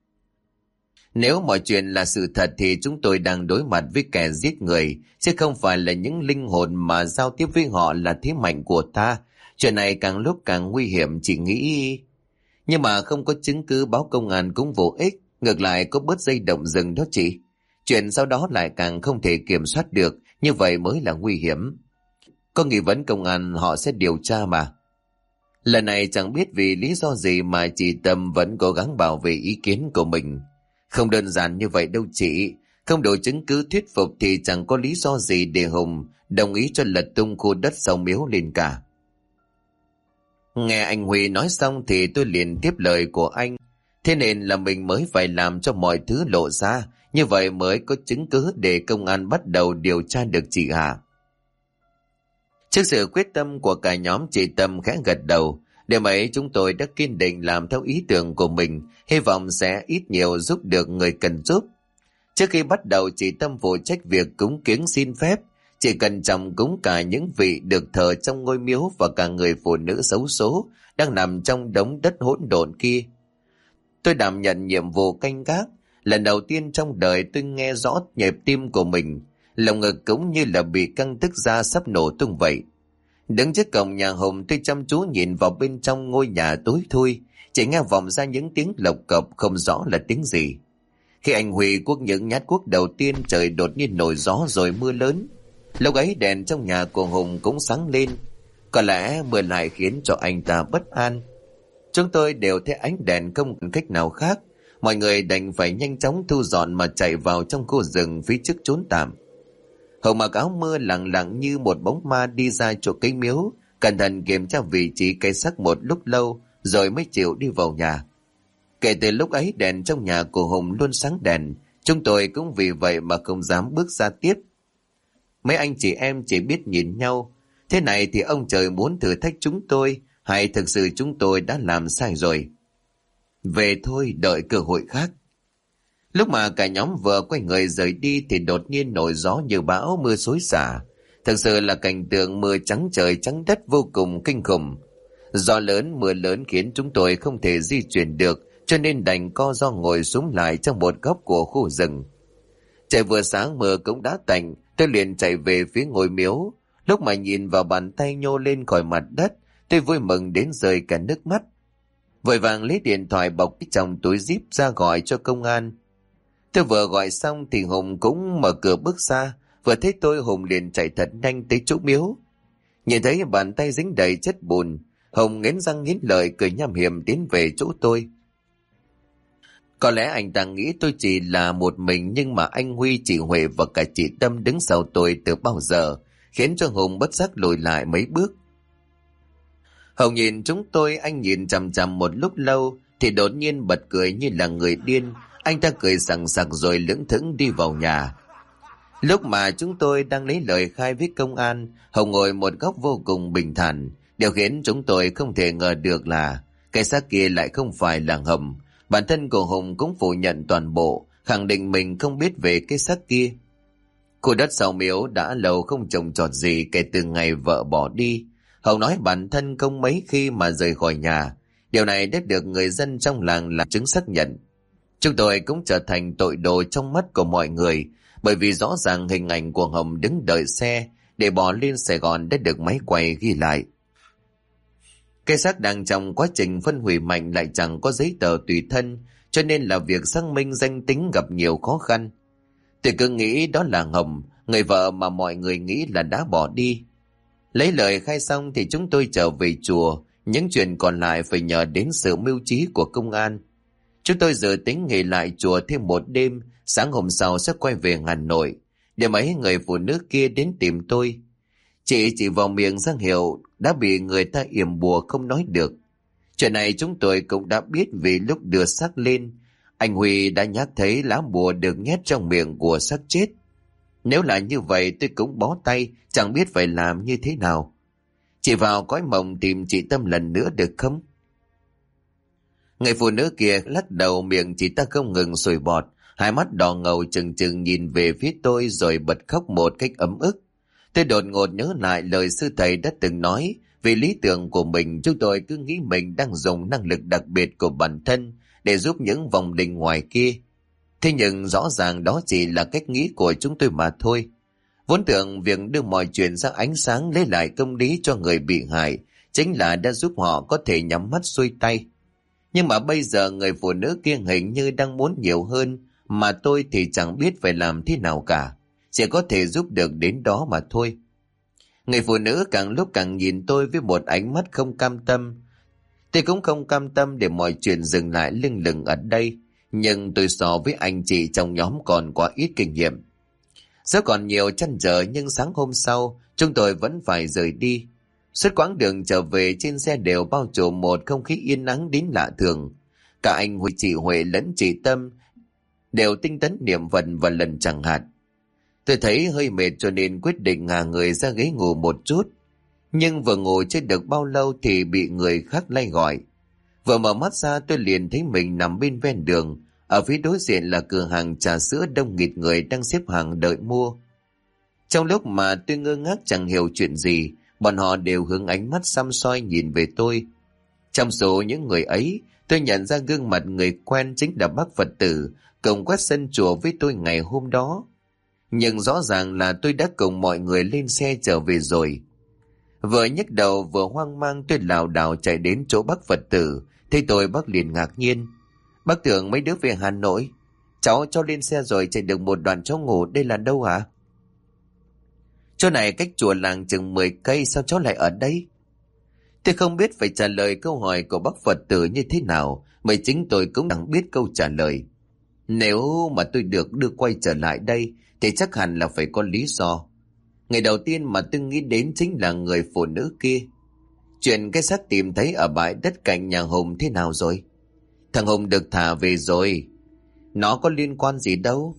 Nếu mọi chuyện là sự thật thì chúng tôi đang đối mặt với kẻ giết người, chứ không phải là những linh hồn mà giao tiếp với họ là thế mạnh của ta. Chuyện này càng lúc càng nguy hiểm, chị nghĩ. Nhưng mà không có chứng cứ báo công an cũng vô ích, ngược lại có bớt dây động rừng đó chị. Chuyện sau đó lại càng không thể kiểm soát được, như vậy mới là nguy hiểm. Có nghi vấn công an họ sẽ điều tra mà. Lần này chẳng biết vì lý do gì mà chị Tâm vẫn cố gắng bảo vệ ý kiến của mình. Không đơn giản như vậy đâu chị, không đủ chứng cứ thuyết phục thì chẳng có lý do gì để Hùng đồng ý cho lật tung khu đất sau miếu lên cả. Nghe anh Huy nói xong thì tôi liền tiếp lời của anh. Thế nên là mình mới phải làm cho mọi thứ lộ ra, như vậy mới có chứng cứ để công an bắt đầu điều tra được chị Hà. Trước sự quyết tâm của cả nhóm, chị Tâm khẽ gật đầu. Đêm ấy chúng tôi đã kiên định làm theo ý tưởng của mình, hy vọng sẽ ít nhiều giúp được người cần giúp. Trước khi bắt đầu, chị Tâm phụ trách việc cúng kiếng xin phép. Chị cẩn trọng cúng cả những vị được thờ trong ngôi miếu và cả người phụ nữ xấu số đang nằm trong đống đất hỗn độn kia. Tôi đảm nhận nhiệm vụ canh gác. Lần đầu tiên trong đời tôi nghe rõ nhịp tim của mình, lòng ngực cũng như là bị căng tức ra sắp nổ tung vậy. Đứng trước cổng nhà Hùng, tôi chăm chú nhìn vào bên trong ngôi nhà tối thui, chỉ nghe vọng ra những tiếng lộc cộc không rõ là tiếng gì. Khi anh Huy cuốc những nhát cuốc đầu tiên, trời đột nhiên nổi gió rồi mưa lớn. Lúc ấy đèn trong nhà của Hùng cũng sáng lên. Có lẽ mưa lại khiến cho anh ta bất an. Chúng tôi đều thấy ánh đèn không còn cách nào khác. Mọi người đành phải nhanh chóng thu dọn mà chạy vào trong khu rừng phía trước trốn tạm. Hùng mặc áo mưa lặng lặng như một bóng ma đi ra chỗ cây miếu, cẩn thận kiểm tra vị trí cây xác một lúc lâu rồi mới chịu đi vào nhà. Kể từ lúc ấy đèn trong nhà của Hùng luôn sáng đèn, chúng tôi cũng vì vậy mà không dám bước ra tiếp. Mấy anh chị em chỉ biết nhìn nhau. Thế này thì ông trời muốn thử thách chúng tôi, hay thực sự chúng tôi đã làm sai rồi? Về thôi, đợi cơ hội khác. Lúc mà cả nhóm vừa quay người rời đi thì đột nhiên nổi gió như bão, mưa xối xả. Thực sự là cảnh tượng mưa trắng trời trắng đất vô cùng kinh khủng. Gió lớn, mưa lớn khiến chúng tôi không thể di chuyển được, cho nên đành co ro ngồi xuống lại trong một góc của khu rừng. Trời vừa sáng mưa cũng đã tạnh, tôi liền chạy về phía ngôi miếu. Lúc mà nhìn vào bàn tay nhô lên khỏi mặt đất, tôi vui mừng đến rơi cả nước mắt. Vội vàng lấy điện thoại bọc trong túi zip ra gọi cho công an. Tôi vừa gọi xong thì Hùng cũng mở cửa bước ra. Vừa thấy tôi, Hùng liền chạy thật nhanh tới chỗ miếu. Nhìn thấy bàn tay dính đầy chất bùn, Hùng nghiến răng nghiến lợi cười nham hiểm tiến về chỗ tôi. Có lẽ anh ta nghĩ tôi chỉ là một mình, nhưng mà anh Huy, chị Huệ và cả chị Tâm đứng sau tôi từ bao giờ, khiến cho Hùng bất giác lùi lại mấy bước. Hùng nhìn chúng tôi, anh nhìn chằm chằm một lúc lâu thì đột nhiên bật cười như là người điên. Anh ta cười sằng sặc rồi lững thững đi vào nhà. Lúc mà chúng tôi đang lấy lời khai với công an, Hùng ngồi một góc vô cùng bình thản. Điều khiến chúng tôi không thể ngờ được là cái xác kia lại không phải là Hầm. Bản thân của Hùng cũng phủ nhận toàn bộ, khẳng định mình không biết về cái xác kia. Khu đất sau miếu đã lâu không trồng trọt gì kể từ ngày vợ bỏ đi. Hùng nói bản thân không mấy khi mà rời khỏi nhà. Điều này đã được người dân trong làng làm chứng xác nhận. Chúng tôi cũng trở thành tội đồ trong mắt của mọi người, bởi vì rõ ràng hình ảnh của Hồng đứng đợi xe để bỏ lên Sài Gòn đã được máy quay ghi lại. Cái xác đang trong quá trình phân hủy mạnh lại chẳng có giấy tờ tùy thân, cho nên là việc xác minh danh tính gặp nhiều khó khăn. Tôi cứ nghĩ đó là Hồng, người vợ mà mọi người nghĩ là đã bỏ đi. Lấy lời khai xong thì chúng tôi trở về chùa, những chuyện còn lại phải nhờ đến sự mưu trí của công an. Chúng tôi dự tính nghỉ lại chùa thêm một đêm, sáng hôm sau sẽ quay về Hà Nội. Để mấy người phụ nữ kia đến tìm tôi. Chị chỉ vào miệng ra hiệu đã bị người ta yểm bùa không nói được. Chuyện này chúng tôi cũng đã biết vì lúc đưa xác lên, anh Huy đã nhắc thấy lá bùa được nhét trong miệng của xác chết. Nếu là như vậy tôi cũng bó tay, chẳng biết phải làm như thế nào. Chị vào cõi mộng tìm chị Tâm lần nữa được không? Người phụ nữ kia lắc đầu, miệng chị ta không ngừng sùi bọt, hai mắt đỏ ngầu trừng trừng nhìn về phía tôi rồi bật khóc một cách ấm ức. Tôi đột ngột nhớ lại lời sư thầy đã từng nói, vì lý tưởng của mình chúng tôi cứ nghĩ mình đang dùng năng lực đặc biệt của bản thân để giúp những vong linh ngoài kia. Thế nhưng rõ ràng đó chỉ là cách nghĩ của chúng tôi mà thôi. Vốn tưởng việc đưa mọi chuyện ra ánh sáng, lấy lại công lý cho người bị hại chính là đã giúp họ có thể nhắm mắt xuôi tay. Nhưng mà bây giờ người phụ nữ kia hình như đang muốn nhiều hơn, mà tôi thì chẳng biết phải làm thế nào cả. Chỉ có thể giúp được đến đó mà thôi. Người phụ nữ càng lúc càng nhìn tôi với một ánh mắt không cam tâm. Tôi cũng không cam tâm để mọi chuyện dừng lại lưng lừng ở đây. Nhưng tôi so với anh chị trong nhóm còn quá ít kinh nghiệm. Giờ còn nhiều trăn trở, nhưng sáng hôm sau chúng tôi vẫn phải rời đi. Suốt quãng đường trở về trên xe đều bao trùm một không khí yên ắng đến lạ thường. Cả anh Huy, chị Huệ lẫn chị Tâm đều tinh tấn niệm Phật và lần chẳng hạn. Tôi thấy hơi mệt cho nên quyết định ngả người ra ghế ngủ một chút. Nhưng vừa ngủ chưa được bao lâu thì bị người khác lay gọi. Vừa mở mắt ra tôi liền thấy mình nằm bên ven đường. Ở phía đối diện là cửa hàng trà sữa đông nghịt người đang xếp hàng đợi mua. Trong lúc mà tôi ngơ ngác chẳng hiểu chuyện gì, bọn họ đều hướng ánh mắt săm soi nhìn về tôi. Trong số những người ấy, tôi nhận ra gương mặt người quen chính là bác Phật tử cùng quét sân chùa với tôi ngày hôm đó. Nhưng rõ ràng là tôi đã cùng mọi người lên xe trở về rồi. Vừa nhấc đầu vừa hoang mang tôi lảo đảo chạy đến chỗ bác Phật tử. Thấy tôi bác liền ngạc nhiên. Bác tưởng mấy đứa về Hà Nội. Cháu lên xe rồi chạy được một đoạn cháu ngủ. Đây là đâu hả? Chỗ này cách chùa làng chừng 10 cây, sao cháu lại ở đây? Tôi không biết phải trả lời câu hỏi của bác Phật tử như thế nào, mà chính tôi cũng chẳng biết câu trả lời. Nếu mà tôi được đưa quay trở lại đây thì chắc hẳn là phải có lý do. Ngày đầu tiên mà tôi nghĩ đến chính là người phụ nữ kia. Chuyện cái xác tìm thấy ở bãi đất cạnh nhà Hùng thế nào rồi? Thằng Hùng được thả về rồi. Nó có liên quan gì đâu.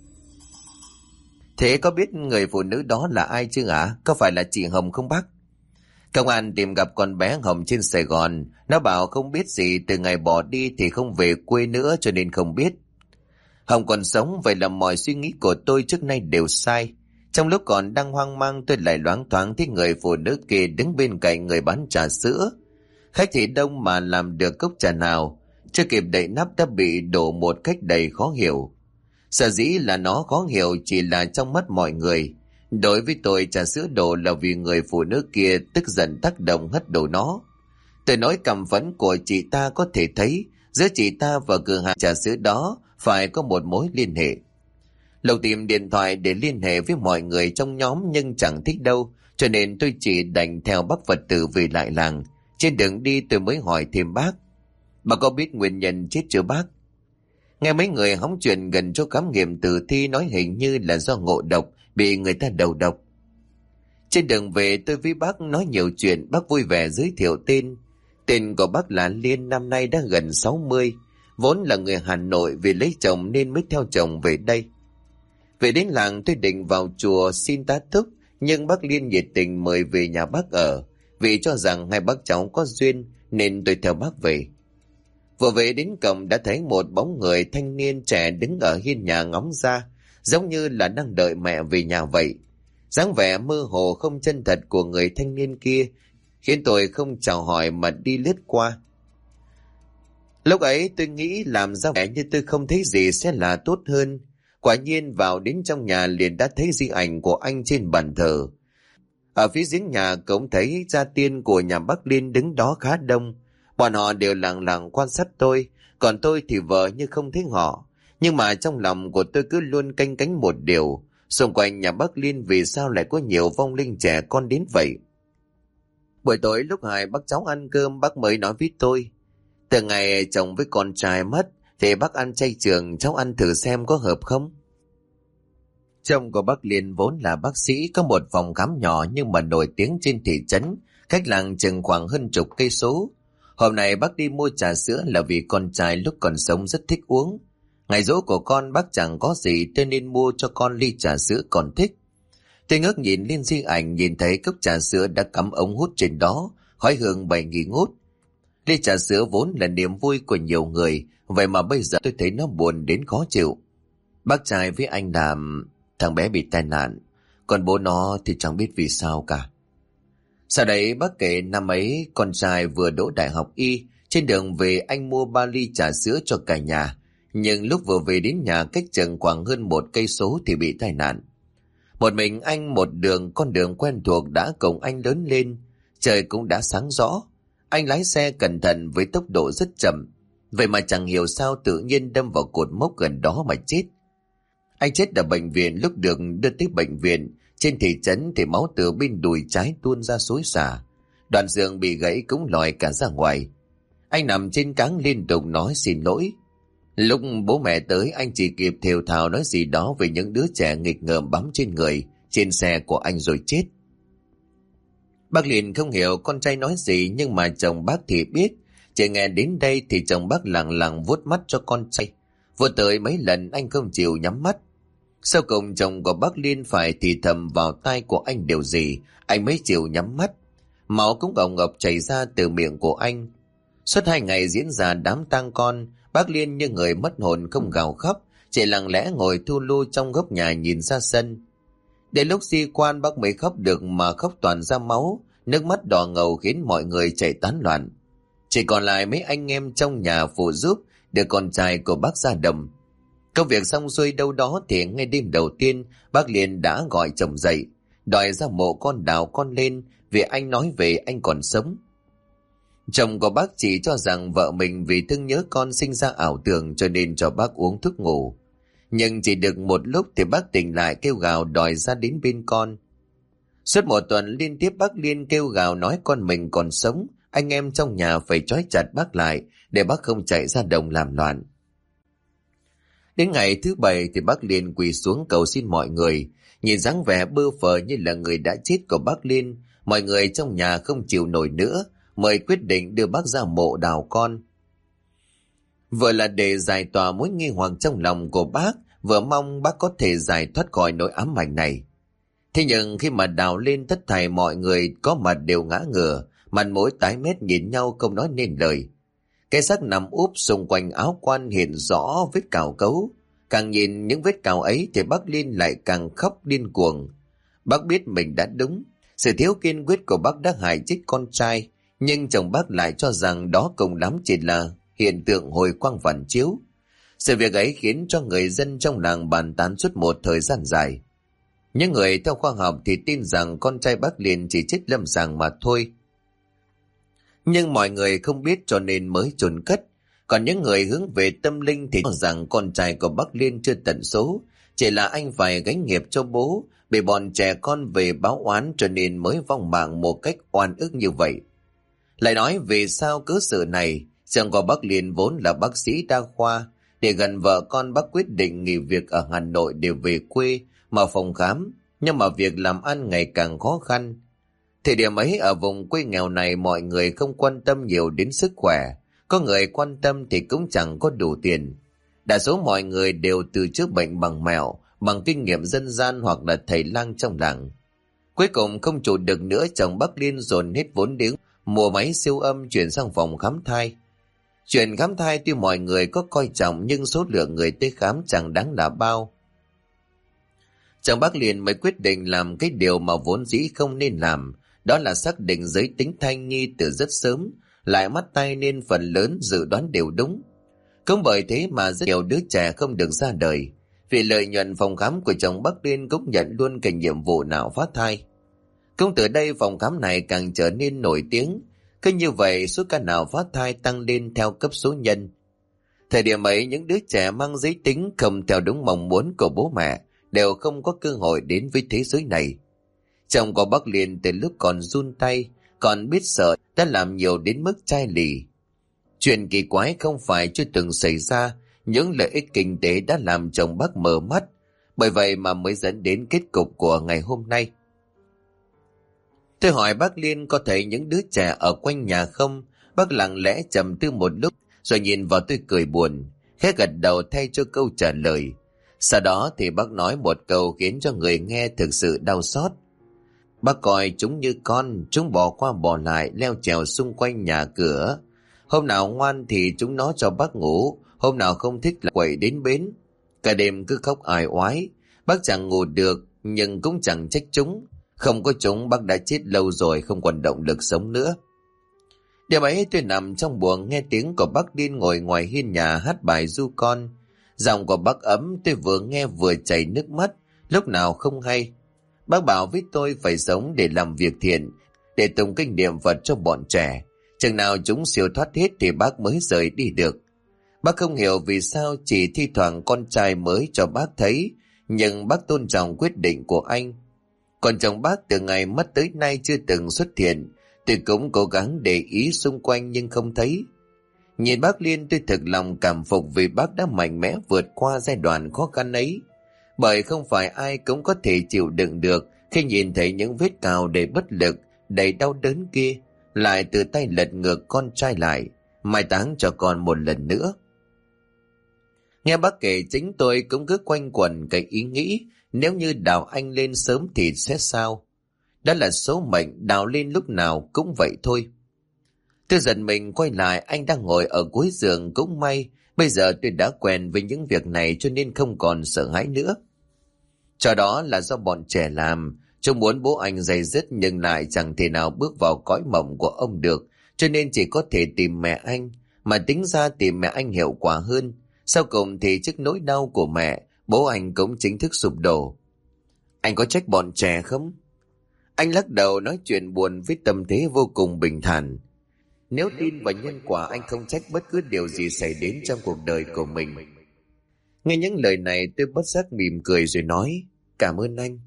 Thế có biết người phụ nữ đó là ai chứ hả? Có phải là chị Hồng không bác? Công an tìm gặp con bé Hồng trên Sài Gòn. Nó bảo không biết gì, từ ngày bỏ đi thì không về quê nữa cho nên không biết. Hồng còn sống, vậy là mọi suy nghĩ của tôi trước nay đều sai. Trong lúc còn đang hoang mang, tôi lại loáng thoáng thấy người phụ nữ kia đứng bên cạnh người bán trà sữa. Khách thì đông mà làm được cốc trà nào, chưa kịp đậy nắp đã bị đổ một cách đầy khó hiểu. Sở dĩ là nó khó hiểu chỉ là trong mắt mọi người. Đối với tôi, trà sữa đổ là vì người phụ nữ kia tức giận tác động hất đổ nó. Tôi nói căm phẫn của chị ta có thể thấy giữa chị ta và cửa hàng trà sữa đó phải có một mối liên hệ. Lộc tìm điện thoại để liên hệ với mọi người trong nhóm nhưng chẳng thích đâu, cho nên tôi chỉ đành theo bác Phật tử về lại làng. Trên đường đi tôi mới hỏi thêm bác: "Bà có biết nguyên nhân chết chưa bác?" Nghe mấy người hóng chuyện gần chỗ khám nghiệm tử thi nói hình như là do ngộ độc, bị người ta đầu độc. Trên đường về tôi với bác nói nhiều chuyện, bác vui vẻ giới thiệu tên. Tên của bác là Liên, năm nay đã gần 60, vốn là người Hà Nội, vì lấy chồng nên mới theo chồng về đây. Về đến làng tôi định vào chùa xin tá túc, nhưng bác Liên nhiệt tình mời về nhà bác ở, vì cho rằng hai bác cháu có duyên nên tôi theo bác về. Vừa về đến cổng đã thấy một bóng người thanh niên trẻ đứng ở hiên nhà ngóng ra, giống như là đang đợi mẹ về nhà vậy. Dáng vẻ mơ hồ không chân thật của người thanh niên kia khiến tôi không chào hỏi mà đi lướt qua. Lúc ấy tôi nghĩ làm ra vẻ như tôi không thấy gì sẽ là tốt hơn. Quả nhiên vào đến trong nhà liền đã thấy di ảnh của anh trên bàn thờ. Ở phía giếng nhà cũng thấy gia tiên của nhà bác Liên đứng đó khá đông. Bọn họ đều lặng lặng quan sát tôi, còn tôi thì vờ như không thấy họ. Nhưng mà trong lòng của tôi cứ luôn canh cánh một điều: xung quanh nhà bác Liên vì sao lại có nhiều vong linh trẻ con đến vậy? Buổi tối lúc hai bác cháu ăn cơm, bác mới nói với tôi: "Từ ngày chồng với con trai mất thì bác ăn chay trường, cháu ăn thử xem có hợp không?" Chồng của bác Liên vốn là bác sĩ, có một phòng khám nhỏ nhưng mà nổi tiếng trên thị trấn, cách làng chừng khoảng hơn chục cây số. Hôm nay bác đi mua trà sữa là vì con trai lúc còn sống rất thích uống. Ngày giỗ của con bác chẳng có gì cho nên mua cho con ly trà sữa còn thích. Tôi ngước nhìn lên di ảnh, nhìn thấy cốc trà sữa đã cắm ống hút trên đó, khói hương bay nghi ngút. Ly trà sữa vốn là niềm vui của nhiều người, vậy mà bây giờ tôi thấy nó buồn đến khó chịu. Bác trai với anh làm thằng bé bị tai nạn, còn bố nó thì chẳng biết vì sao cả. Sau đấy bác kể năm ấy con trai vừa đỗ đại học y, trên đường về anh mua 3 ly trà sữa cho cả nhà, nhưng lúc vừa về đến nhà cách chừng khoảng hơn 1 cây số thì bị tai nạn. Một mình anh một đường, con đường quen thuộc đã cùng anh lớn lên, trời cũng đã sáng rõ. Anh lái xe cẩn thận với tốc độ rất chậm, vậy mà chẳng hiểu sao tự nhiên đâm vào cột mốc gần đó mà chết. Anh chết ở bệnh viện. Lúc được đưa tới bệnh viện trên thị trấn thì máu từ bên đùi trái tuôn ra xối xả, đoạn xương bị gãy cũng lòi cả ra ngoài. Anh nằm trên cáng liên tục nói xin lỗi. Lúc bố mẹ tới anh chỉ kịp thều thào nói gì đó về những đứa trẻ nghịch ngợm bám trên người, trên xe của anh rồi chết. Bác liền không hiểu con trai nói gì, nhưng mà chồng bác thì biết. Chỉ nghe đến đây thì chồng bác lặng lặng vuốt mắt cho con trai. Vừa tới mấy lần anh không chịu nhắm mắt. Sau cùng chồng của bác Liên phải thì thầm vào tai của anh điều gì, anh mới chịu nhắm mắt. Máu cũng ồng ọc chảy ra từ miệng của anh. Suốt 2 ngày diễn ra đám tang con, bác Liên như người mất hồn không gào khóc, chỉ lặng lẽ ngồi thu lu trong góc nhà nhìn ra sân. Đến lúc di quan bác mới khóc được, mà khóc toàn ra máu, nước mắt đỏ ngầu khiến mọi người chạy tán loạn. Chỉ còn lại mấy anh em trong nhà phụ giúp để con trai của bác ra đồng. Công việc xong xuôi đâu đó thì ngay đêm đầu tiên bác Liên đã gọi chồng dậy, đòi ra mộ con đào con lên vì anh nói về anh còn sống. Chồng của bác chỉ cho rằng vợ mình vì thương nhớ con sinh ra ảo tưởng cho nên cho bác uống thuốc ngủ. Nhưng chỉ được một lúc thì bác tỉnh lại kêu gào đòi ra đến bên con. Suốt một tuần liên tiếp bác Liên kêu gào nói con mình còn sống, anh em trong nhà phải trói chặt bác lại để bác không chạy ra đồng làm loạn. Đến ngày thứ 7 thì bác Liên quỳ xuống cầu xin mọi người. Nhìn dáng vẻ bơ phờ như là người đã chết của bác Liên, mọi người trong nhà không chịu nổi nữa, mới quyết định đưa bác ra mộ đào con. Vừa là để giải tỏa mối nghi hoặc trong lòng của bác, vừa mong bác có thể giải thoát khỏi nỗi ám ảnh này. Thế nhưng khi mà đào lên, tất thảy mọi người có mặt đều ngã ngửa, mặt mũi tái mét nhìn nhau không nói nên lời. Cái xác nằm úp xung quanh áo quan hiện rõ vết cào cấu. Càng nhìn những vết cào ấy thì bác Liên lại càng khóc điên cuồng. Bác biết mình đã đúng, sự thiếu kiên quyết của bác đã hại chết con trai, nhưng chồng bác lại cho rằng đó cùng lắm chỉ là hiện tượng hồi quang phản chiếu. Sự việc ấy khiến cho người dân trong làng bàn tán suốt một thời gian dài. Những người theo khoa học thì tin rằng con trai bác Liên chỉ chết lâm sàng mà thôi. Nhưng mọi người không biết cho nên mới chôn cất. Còn những người hướng về tâm linh thì cho rằng con trai của bác Liên chưa tận số, chỉ là anh phải gánh nghiệp cho bố, bị bọn trẻ con về báo oán cho nên mới vong mạng một cách oan ức như vậy. Lại nói vì sao cớ sự này, chồng của bác Liên vốn là bác sĩ đa khoa, để gần vợ con bác quyết định nghỉ việc ở Hà Nội để về quê mở phòng khám, nhưng mà việc làm ăn ngày càng khó khăn. Thời điểm ấy ở vùng quê nghèo này mọi người không quan tâm nhiều đến sức khỏe, có người quan tâm thì cũng chẳng có đủ tiền. Đa số mọi người đều từ chữa bệnh bằng mẹo, bằng kinh nghiệm dân gian hoặc là thầy lang trong làng. Cuối cùng không trụ được nữa, chồng bác Liên dồn hết vốn liếng mua máy siêu âm chuyển sang phòng khám thai. Chuyện khám thai tuy mọi người có coi trọng nhưng số lượng người tới khám chẳng đáng là bao. Chồng bác Liên mới quyết định làm cái điều mà vốn dĩ không nên làm, đó là xác định giới tính thai nhi từ rất sớm, lại mắt tay nên phần lớn dự đoán đều đúng. Cũng bởi thế mà rất nhiều đứa trẻ không được ra đời. Vì lợi nhuận, phòng khám của chồng bác Liên cũng nhận luôn cái nhiệm vụ nào phá thai. Cũng từ đây phòng khám này càng trở nên nổi tiếng. Cứ như vậy số ca nào phá thai tăng lên theo cấp số nhân. Thời điểm ấy những đứa trẻ mang giới tính không theo đúng mong muốn của bố mẹ đều không có cơ hội đến với thế giới này. Chồng của bác Liên từ lúc còn run tay, còn biết sợ, đã làm nhiều đến mức chai lì. Chuyện kỳ quái không phải chưa từng xảy ra, những lợi ích kinh tế đã làm chồng bác mở mắt, bởi vậy mà mới dẫn đến kết cục của ngày hôm nay. Tôi hỏi bác Liên có thấy những đứa trẻ ở quanh nhà không? Bác lặng lẽ trầm tư một lúc rồi nhìn vào tôi cười buồn, khẽ gật đầu thay cho câu trả lời. Sau đó thì bác nói một câu khiến cho người nghe thực sự đau xót. Bác coi chúng như con, chúng bò qua bò lại leo trèo xung quanh nhà cửa. Hôm nào ngoan thì chúng nó cho bác ngủ, hôm nào không thích là quậy đến bến. Cả đêm cứ khóc ải oái, bác chẳng ngủ được nhưng cũng chẳng trách chúng. Không có chúng bác đã chết lâu rồi, không còn động lực sống nữa. Đêm ấy tôi nằm trong buồng nghe tiếng của bác Điên ngồi ngoài hiên nhà hát bài ru con. Giọng của bác ấm, tôi vừa nghe vừa chảy nước mắt, lúc nào không hay. Bác bảo với tôi phải sống để làm việc thiện, để tụng kinh niệm Phật cho bọn trẻ. Chừng nào chúng siêu thoát hết thì bác mới rời đi được. Bác không hiểu vì sao chỉ thi thoảng con trai mới cho bác thấy, nhưng bác tôn trọng quyết định của anh. Còn chồng bác từ ngày mất tới nay chưa từng xuất hiện, tôi cũng cố gắng để ý xung quanh nhưng không thấy. Nhìn bác Liên tôi thực lòng cảm phục vì bác đã mạnh mẽ vượt qua giai đoạn khó khăn ấy. Bởi không phải ai cũng có thể chịu đựng được khi nhìn thấy những vết cào đầy bất lực, đầy đau đớn kia, lại từ tay lật ngược con trai lại, mai táng cho con một lần nữa. Nghe bác kể chính tôi cũng cứ quanh quẩn cái ý nghĩ nếu như đào anh lên sớm thì sẽ sao. Đó là số mệnh, đào lên lúc nào cũng vậy thôi. Tôi giật mình quay lại, anh đang ngồi ở cuối giường. Cũng may bây giờ tôi đã quen với những việc này cho nên không còn sợ hãi nữa. Cho đó là do bọn trẻ làm. Chúng muốn bố anh dày dứt nhưng lại chẳng thể nào bước vào cõi mộng của ông được, cho nên chỉ có thể tìm mẹ anh. Mà tính ra tìm mẹ anh hiệu quả hơn. Sau cùng thì trước nỗi đau của mẹ, bố anh cũng chính thức sụp đổ. Anh có trách bọn trẻ không? Anh lắc đầu nói chuyện buồn với tâm thế vô cùng bình thản. Nếu tin vào nhân quả, anh không trách bất cứ điều gì xảy đến trong cuộc đời của mình. Nghe những lời này tôi bất giác mỉm cười rồi nói, cảm ơn anh.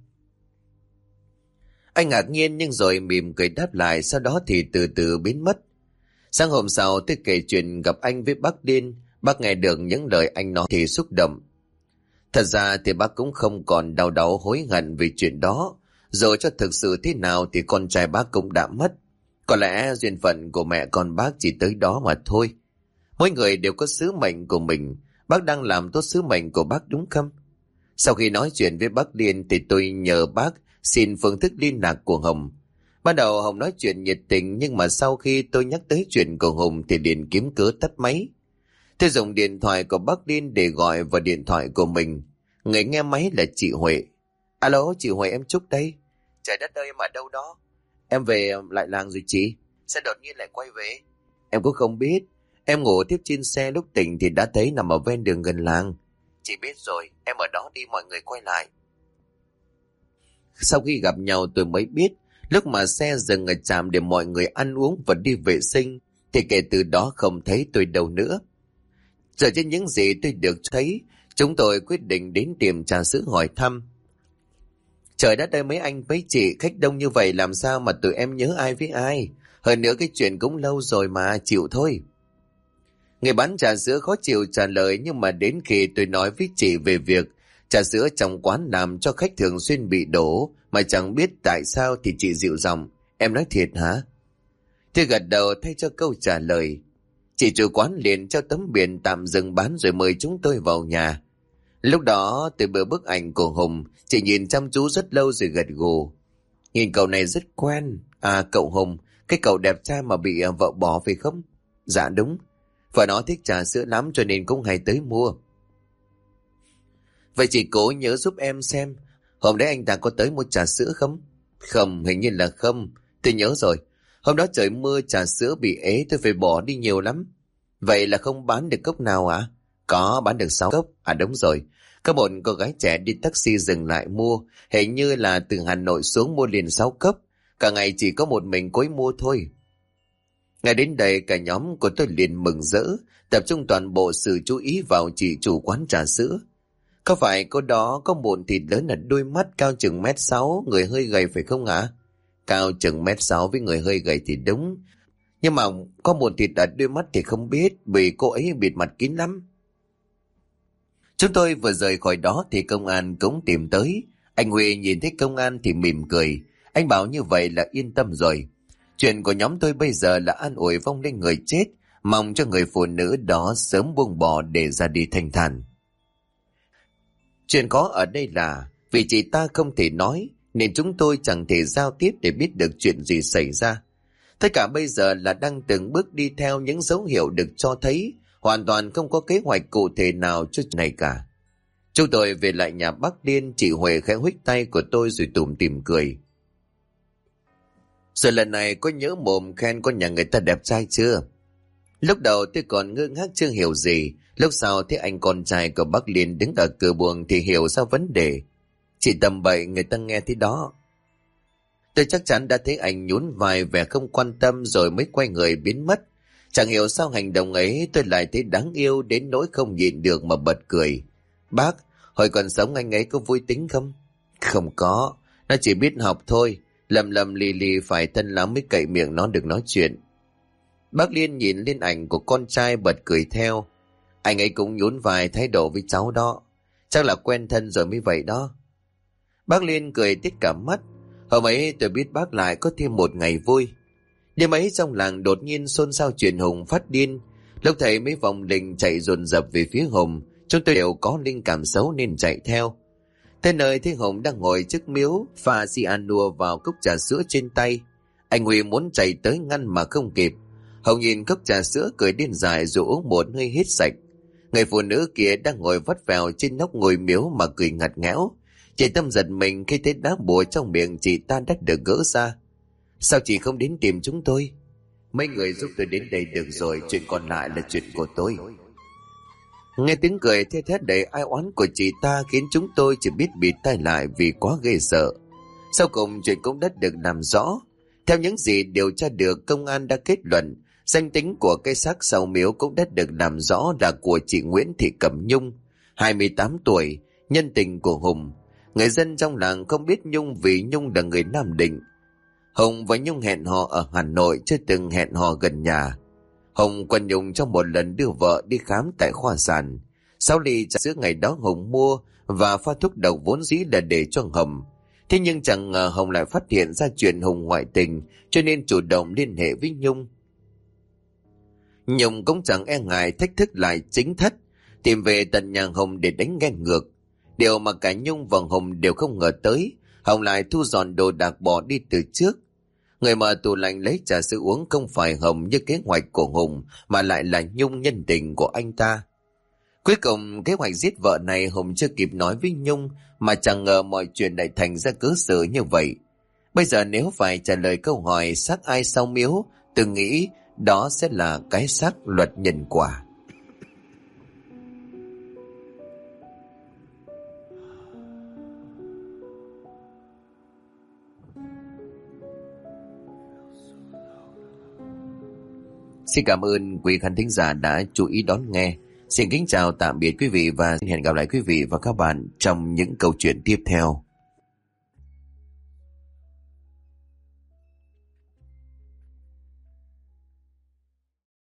Anh ngạc nhiên nhưng rồi mỉm cười đáp lại, sau đó thì từ từ biến mất. Sáng hôm sau tôi kể chuyện gặp anh với bác Điên. Bác nghe được những lời anh nói thì xúc động. Thật ra thì bác cũng không còn đau đáu hối hận vì chuyện đó. Rồi cho thực sự thế nào thì con trai bác cũng đã mất. Có lẽ duyên phận của mẹ con bác chỉ tới đó mà thôi. Mỗi người đều có sứ mệnh của mình. Bác đang làm tốt sứ mệnh của bác đúng không? Sau khi nói chuyện với bác Điên thì tôi nhờ bác xin phương thức liên lạc của Hồng. Ban đầu Hồng nói chuyện nhiệt tình, nhưng mà sau khi tôi nhắc tới chuyện của Hồng thì liền kiếm cớ tắt máy. Tôi dùng điện thoại của bác Điên để gọi vào điện thoại của mình. Người nghe máy là chị Huệ. Alo, chị Huệ, em Trúc đây. Trời đất ơi, mà đâu đó? Em về lại làng rồi chị. Sao đột nhiên lại quay về? Em cũng không biết. Em ngủ tiếp trên xe, lúc tỉnh thì đã thấy nằm ở ven đường gần làng. Chị biết rồi, em ở đó đi, mọi người quay lại. Sau khi gặp nhau tôi mới biết, lúc mà xe dừng ở trạm để mọi người ăn uống và đi vệ sinh, thì kể từ đó không thấy tôi đâu nữa. Dựa trên những gì tôi được thấy, chúng tôi quyết định đến tiệm trà sữa hỏi thăm. Trời đất ơi, mấy anh mấy chị, khách đông như vậy làm sao mà tụi em nhớ ai với ai. Hơn nữa cái chuyện cũng lâu rồi mà, chịu thôi. Người bán trà sữa khó chịu trả lời, nhưng mà đến khi tôi nói với chị về việc trà sữa trong quán làm cho khách thường xuyên bị đổ mà chẳng biết tại sao thì chị dịu giọng, em nói thiệt hả? Tôi gật đầu thay cho câu trả lời. Chị chủ quán liền treo tấm biển tạm dừng bán rồi mời chúng tôi vào nhà. Lúc đó tôi bữa bức ảnh của Hùng, chị nhìn chăm chú rất lâu rồi gật gù. Nhìn cậu này rất quen. À, cậu Hùng, cái cậu đẹp trai mà bị vợ bỏ phải không? Dạ đúng. Vợ nó thích trà sữa lắm cho nên cũng hay tới mua. Vậy chị cố nhớ giúp em xem, hôm đấy anh ta có tới mua trà sữa không? Không, hình như là không. Tôi nhớ rồi. Hôm đó trời mưa trà sữa bị ế, tôi phải bỏ đi nhiều lắm. Vậy là không bán được cốc nào à? Có, bán được 6 cốc. À đúng rồi. Có một cô gái trẻ đi taxi dừng lại mua. Hình như là từ Hà Nội xuống mua liền 6 cốc. Cả ngày chỉ có một mình cô ấy mua thôi. Ngay đến đây cả nhóm của tôi liền mừng rỡ, tập trung toàn bộ sự chú ý vào chị chủ quán trà sữa. Có phải cô đó có mụn thịt lớn ở đôi mắt, cao chừng 1m6, người hơi gầy phải không ạ? Cao chừng 1m6 với người hơi gầy thì đúng. Nhưng mà có mụn thịt ở đôi mắt thì không biết, vì cô ấy bịt mặt kín lắm. Chúng tôi vừa rời khỏi đó thì công an cũng tìm tới. Anh Huy nhìn thấy công an thì mỉm cười. Anh bảo như vậy là yên tâm rồi. Chuyện của nhóm tôi bây giờ là an ủi vong linh người chết, mong cho người phụ nữ đó sớm buông bỏ để ra đi thanh thản. Chuyện có ở đây là vì chị ta không thể nói nên chúng tôi chẳng thể giao tiếp để biết được chuyện gì xảy ra. Tất cả bây giờ là đang từng bước đi theo những dấu hiệu được cho thấy, hoàn toàn không có kế hoạch cụ thể nào cho chuyện này cả. Chúng tôi về lại nhà bác Điên, chị Huệ khẽ huých tay của tôi rồi tủm tỉm cười. Rồi lần này có nhớ mồm khen con nhà người ta đẹp trai chưa? Lúc đầu tôi còn ngơ ngác chưa hiểu gì, lúc sau thấy anh con trai của bác Liên đứng ở cửa buồng thì hiểu ra vấn đề. Chị tầm bậy người ta nghe thế đó. Tôi chắc chắn đã thấy anh nhún vai vẻ không quan tâm rồi mới quay người biến mất. Chẳng hiểu sao hành động ấy tôi lại thấy đáng yêu đến nỗi không nhịn được mà bật cười. Bác, hồi còn sống anh ấy có vui tính không? Không có, nó chỉ biết học thôi. Lầm lầm lì lì phải thân lắm mới cậy miệng nó được nói chuyện. Bác Liên nhìn lên ảnh của con trai bật cười theo. Anh ấy cũng nhún vai thái độ với cháu đó. Chắc là quen thân rồi mới vậy đó. Bác Liên cười tít cả mắt. Hôm ấy tôi biết bác lại có thêm một ngày vui. Đêm ấy trong làng đột nhiên xôn xao chuyện Hùng phát điên. Lúc thấy mấy vòng linh chạy dồn dập về phía Hùng, chúng tôi đều có linh cảm xấu nên chạy theo. Tới nơi thấy Hùng đang ngồi trước miếu pha cyanua vào cốc trà sữa trên tay. Anh Huy muốn chạy tới ngăn mà không kịp. Hùng nhìn cốc trà sữa cười điên dại rồi uống một hơi hết sạch. Người phụ nữ kia đang ngồi vắt vẻo trên nóc ngôi miếu mà cười ngặt nghẽo. Chị Tâm giật mình khi thấy đá bùa trong miệng chị ta đã được gỡ ra. Sao chị không đến tìm chúng tôi? Mấy người giúp tôi đến đây được rồi, chuyện còn lại là chuyện của tôi. Nghe tiếng cười thét thét đầy ai oán của chị ta khiến chúng tôi chỉ biết bịt tai lại vì quá ghê sợ. Sau cùng chuyện cũng đã được làm rõ. Theo những gì điều tra được, công an đã kết luận danh tính của cây xác sau miếu cũng đã được làm rõ là của chị Nguyễn Thị Cẩm Nhung, 28 tuổi, nhân tình của Hùng. Người dân trong làng không biết Nhung vì Nhung là người Nam Định. Hùng và Nhung hẹn hò ở Hà Nội, chưa từng hẹn hò gần nhà. Hùng quen Nhung trong một lần đưa vợ đi khám tại khoa sản. 6 ly trà sữa ngày đó Hùng mua và pha thuốc độc vốn dĩ là để cho Hồng. Thế nhưng chẳng ngờ Hồng lại phát hiện ra chuyện Hùng ngoại tình, cho nên chủ động liên hệ với Nhung. Nhung cũng chẳng e ngại thách thức lại chính thất, tìm về tận nhà Hồng để đánh ghen ngược. Điều mà cả Nhung và Hồng đều không ngờ tới, Hồng lại thu dọn đồ đạc bỏ đi từ trước. Người mở tủ lạnh lấy trà sữa uống không phải Hồng như kế hoạch của Hùng, mà lại là Nhung, nhân tình của anh ta. Cuối cùng kế hoạch giết vợ này Hùng chưa kịp nói với Nhung, mà chẳng ngờ mọi chuyện lại thành ra cớ sự như vậy. Bây giờ nếu phải trả lời câu hỏi xác ai sau miếu, tôi nghĩ đó sẽ là cái xác luật nhân quả. Xin cảm ơn quý khán thính giả đã chú ý đón nghe. Xin kính chào tạm biệt quý vị và hẹn gặp lại quý vị và các bạn trong những câu chuyện tiếp theo.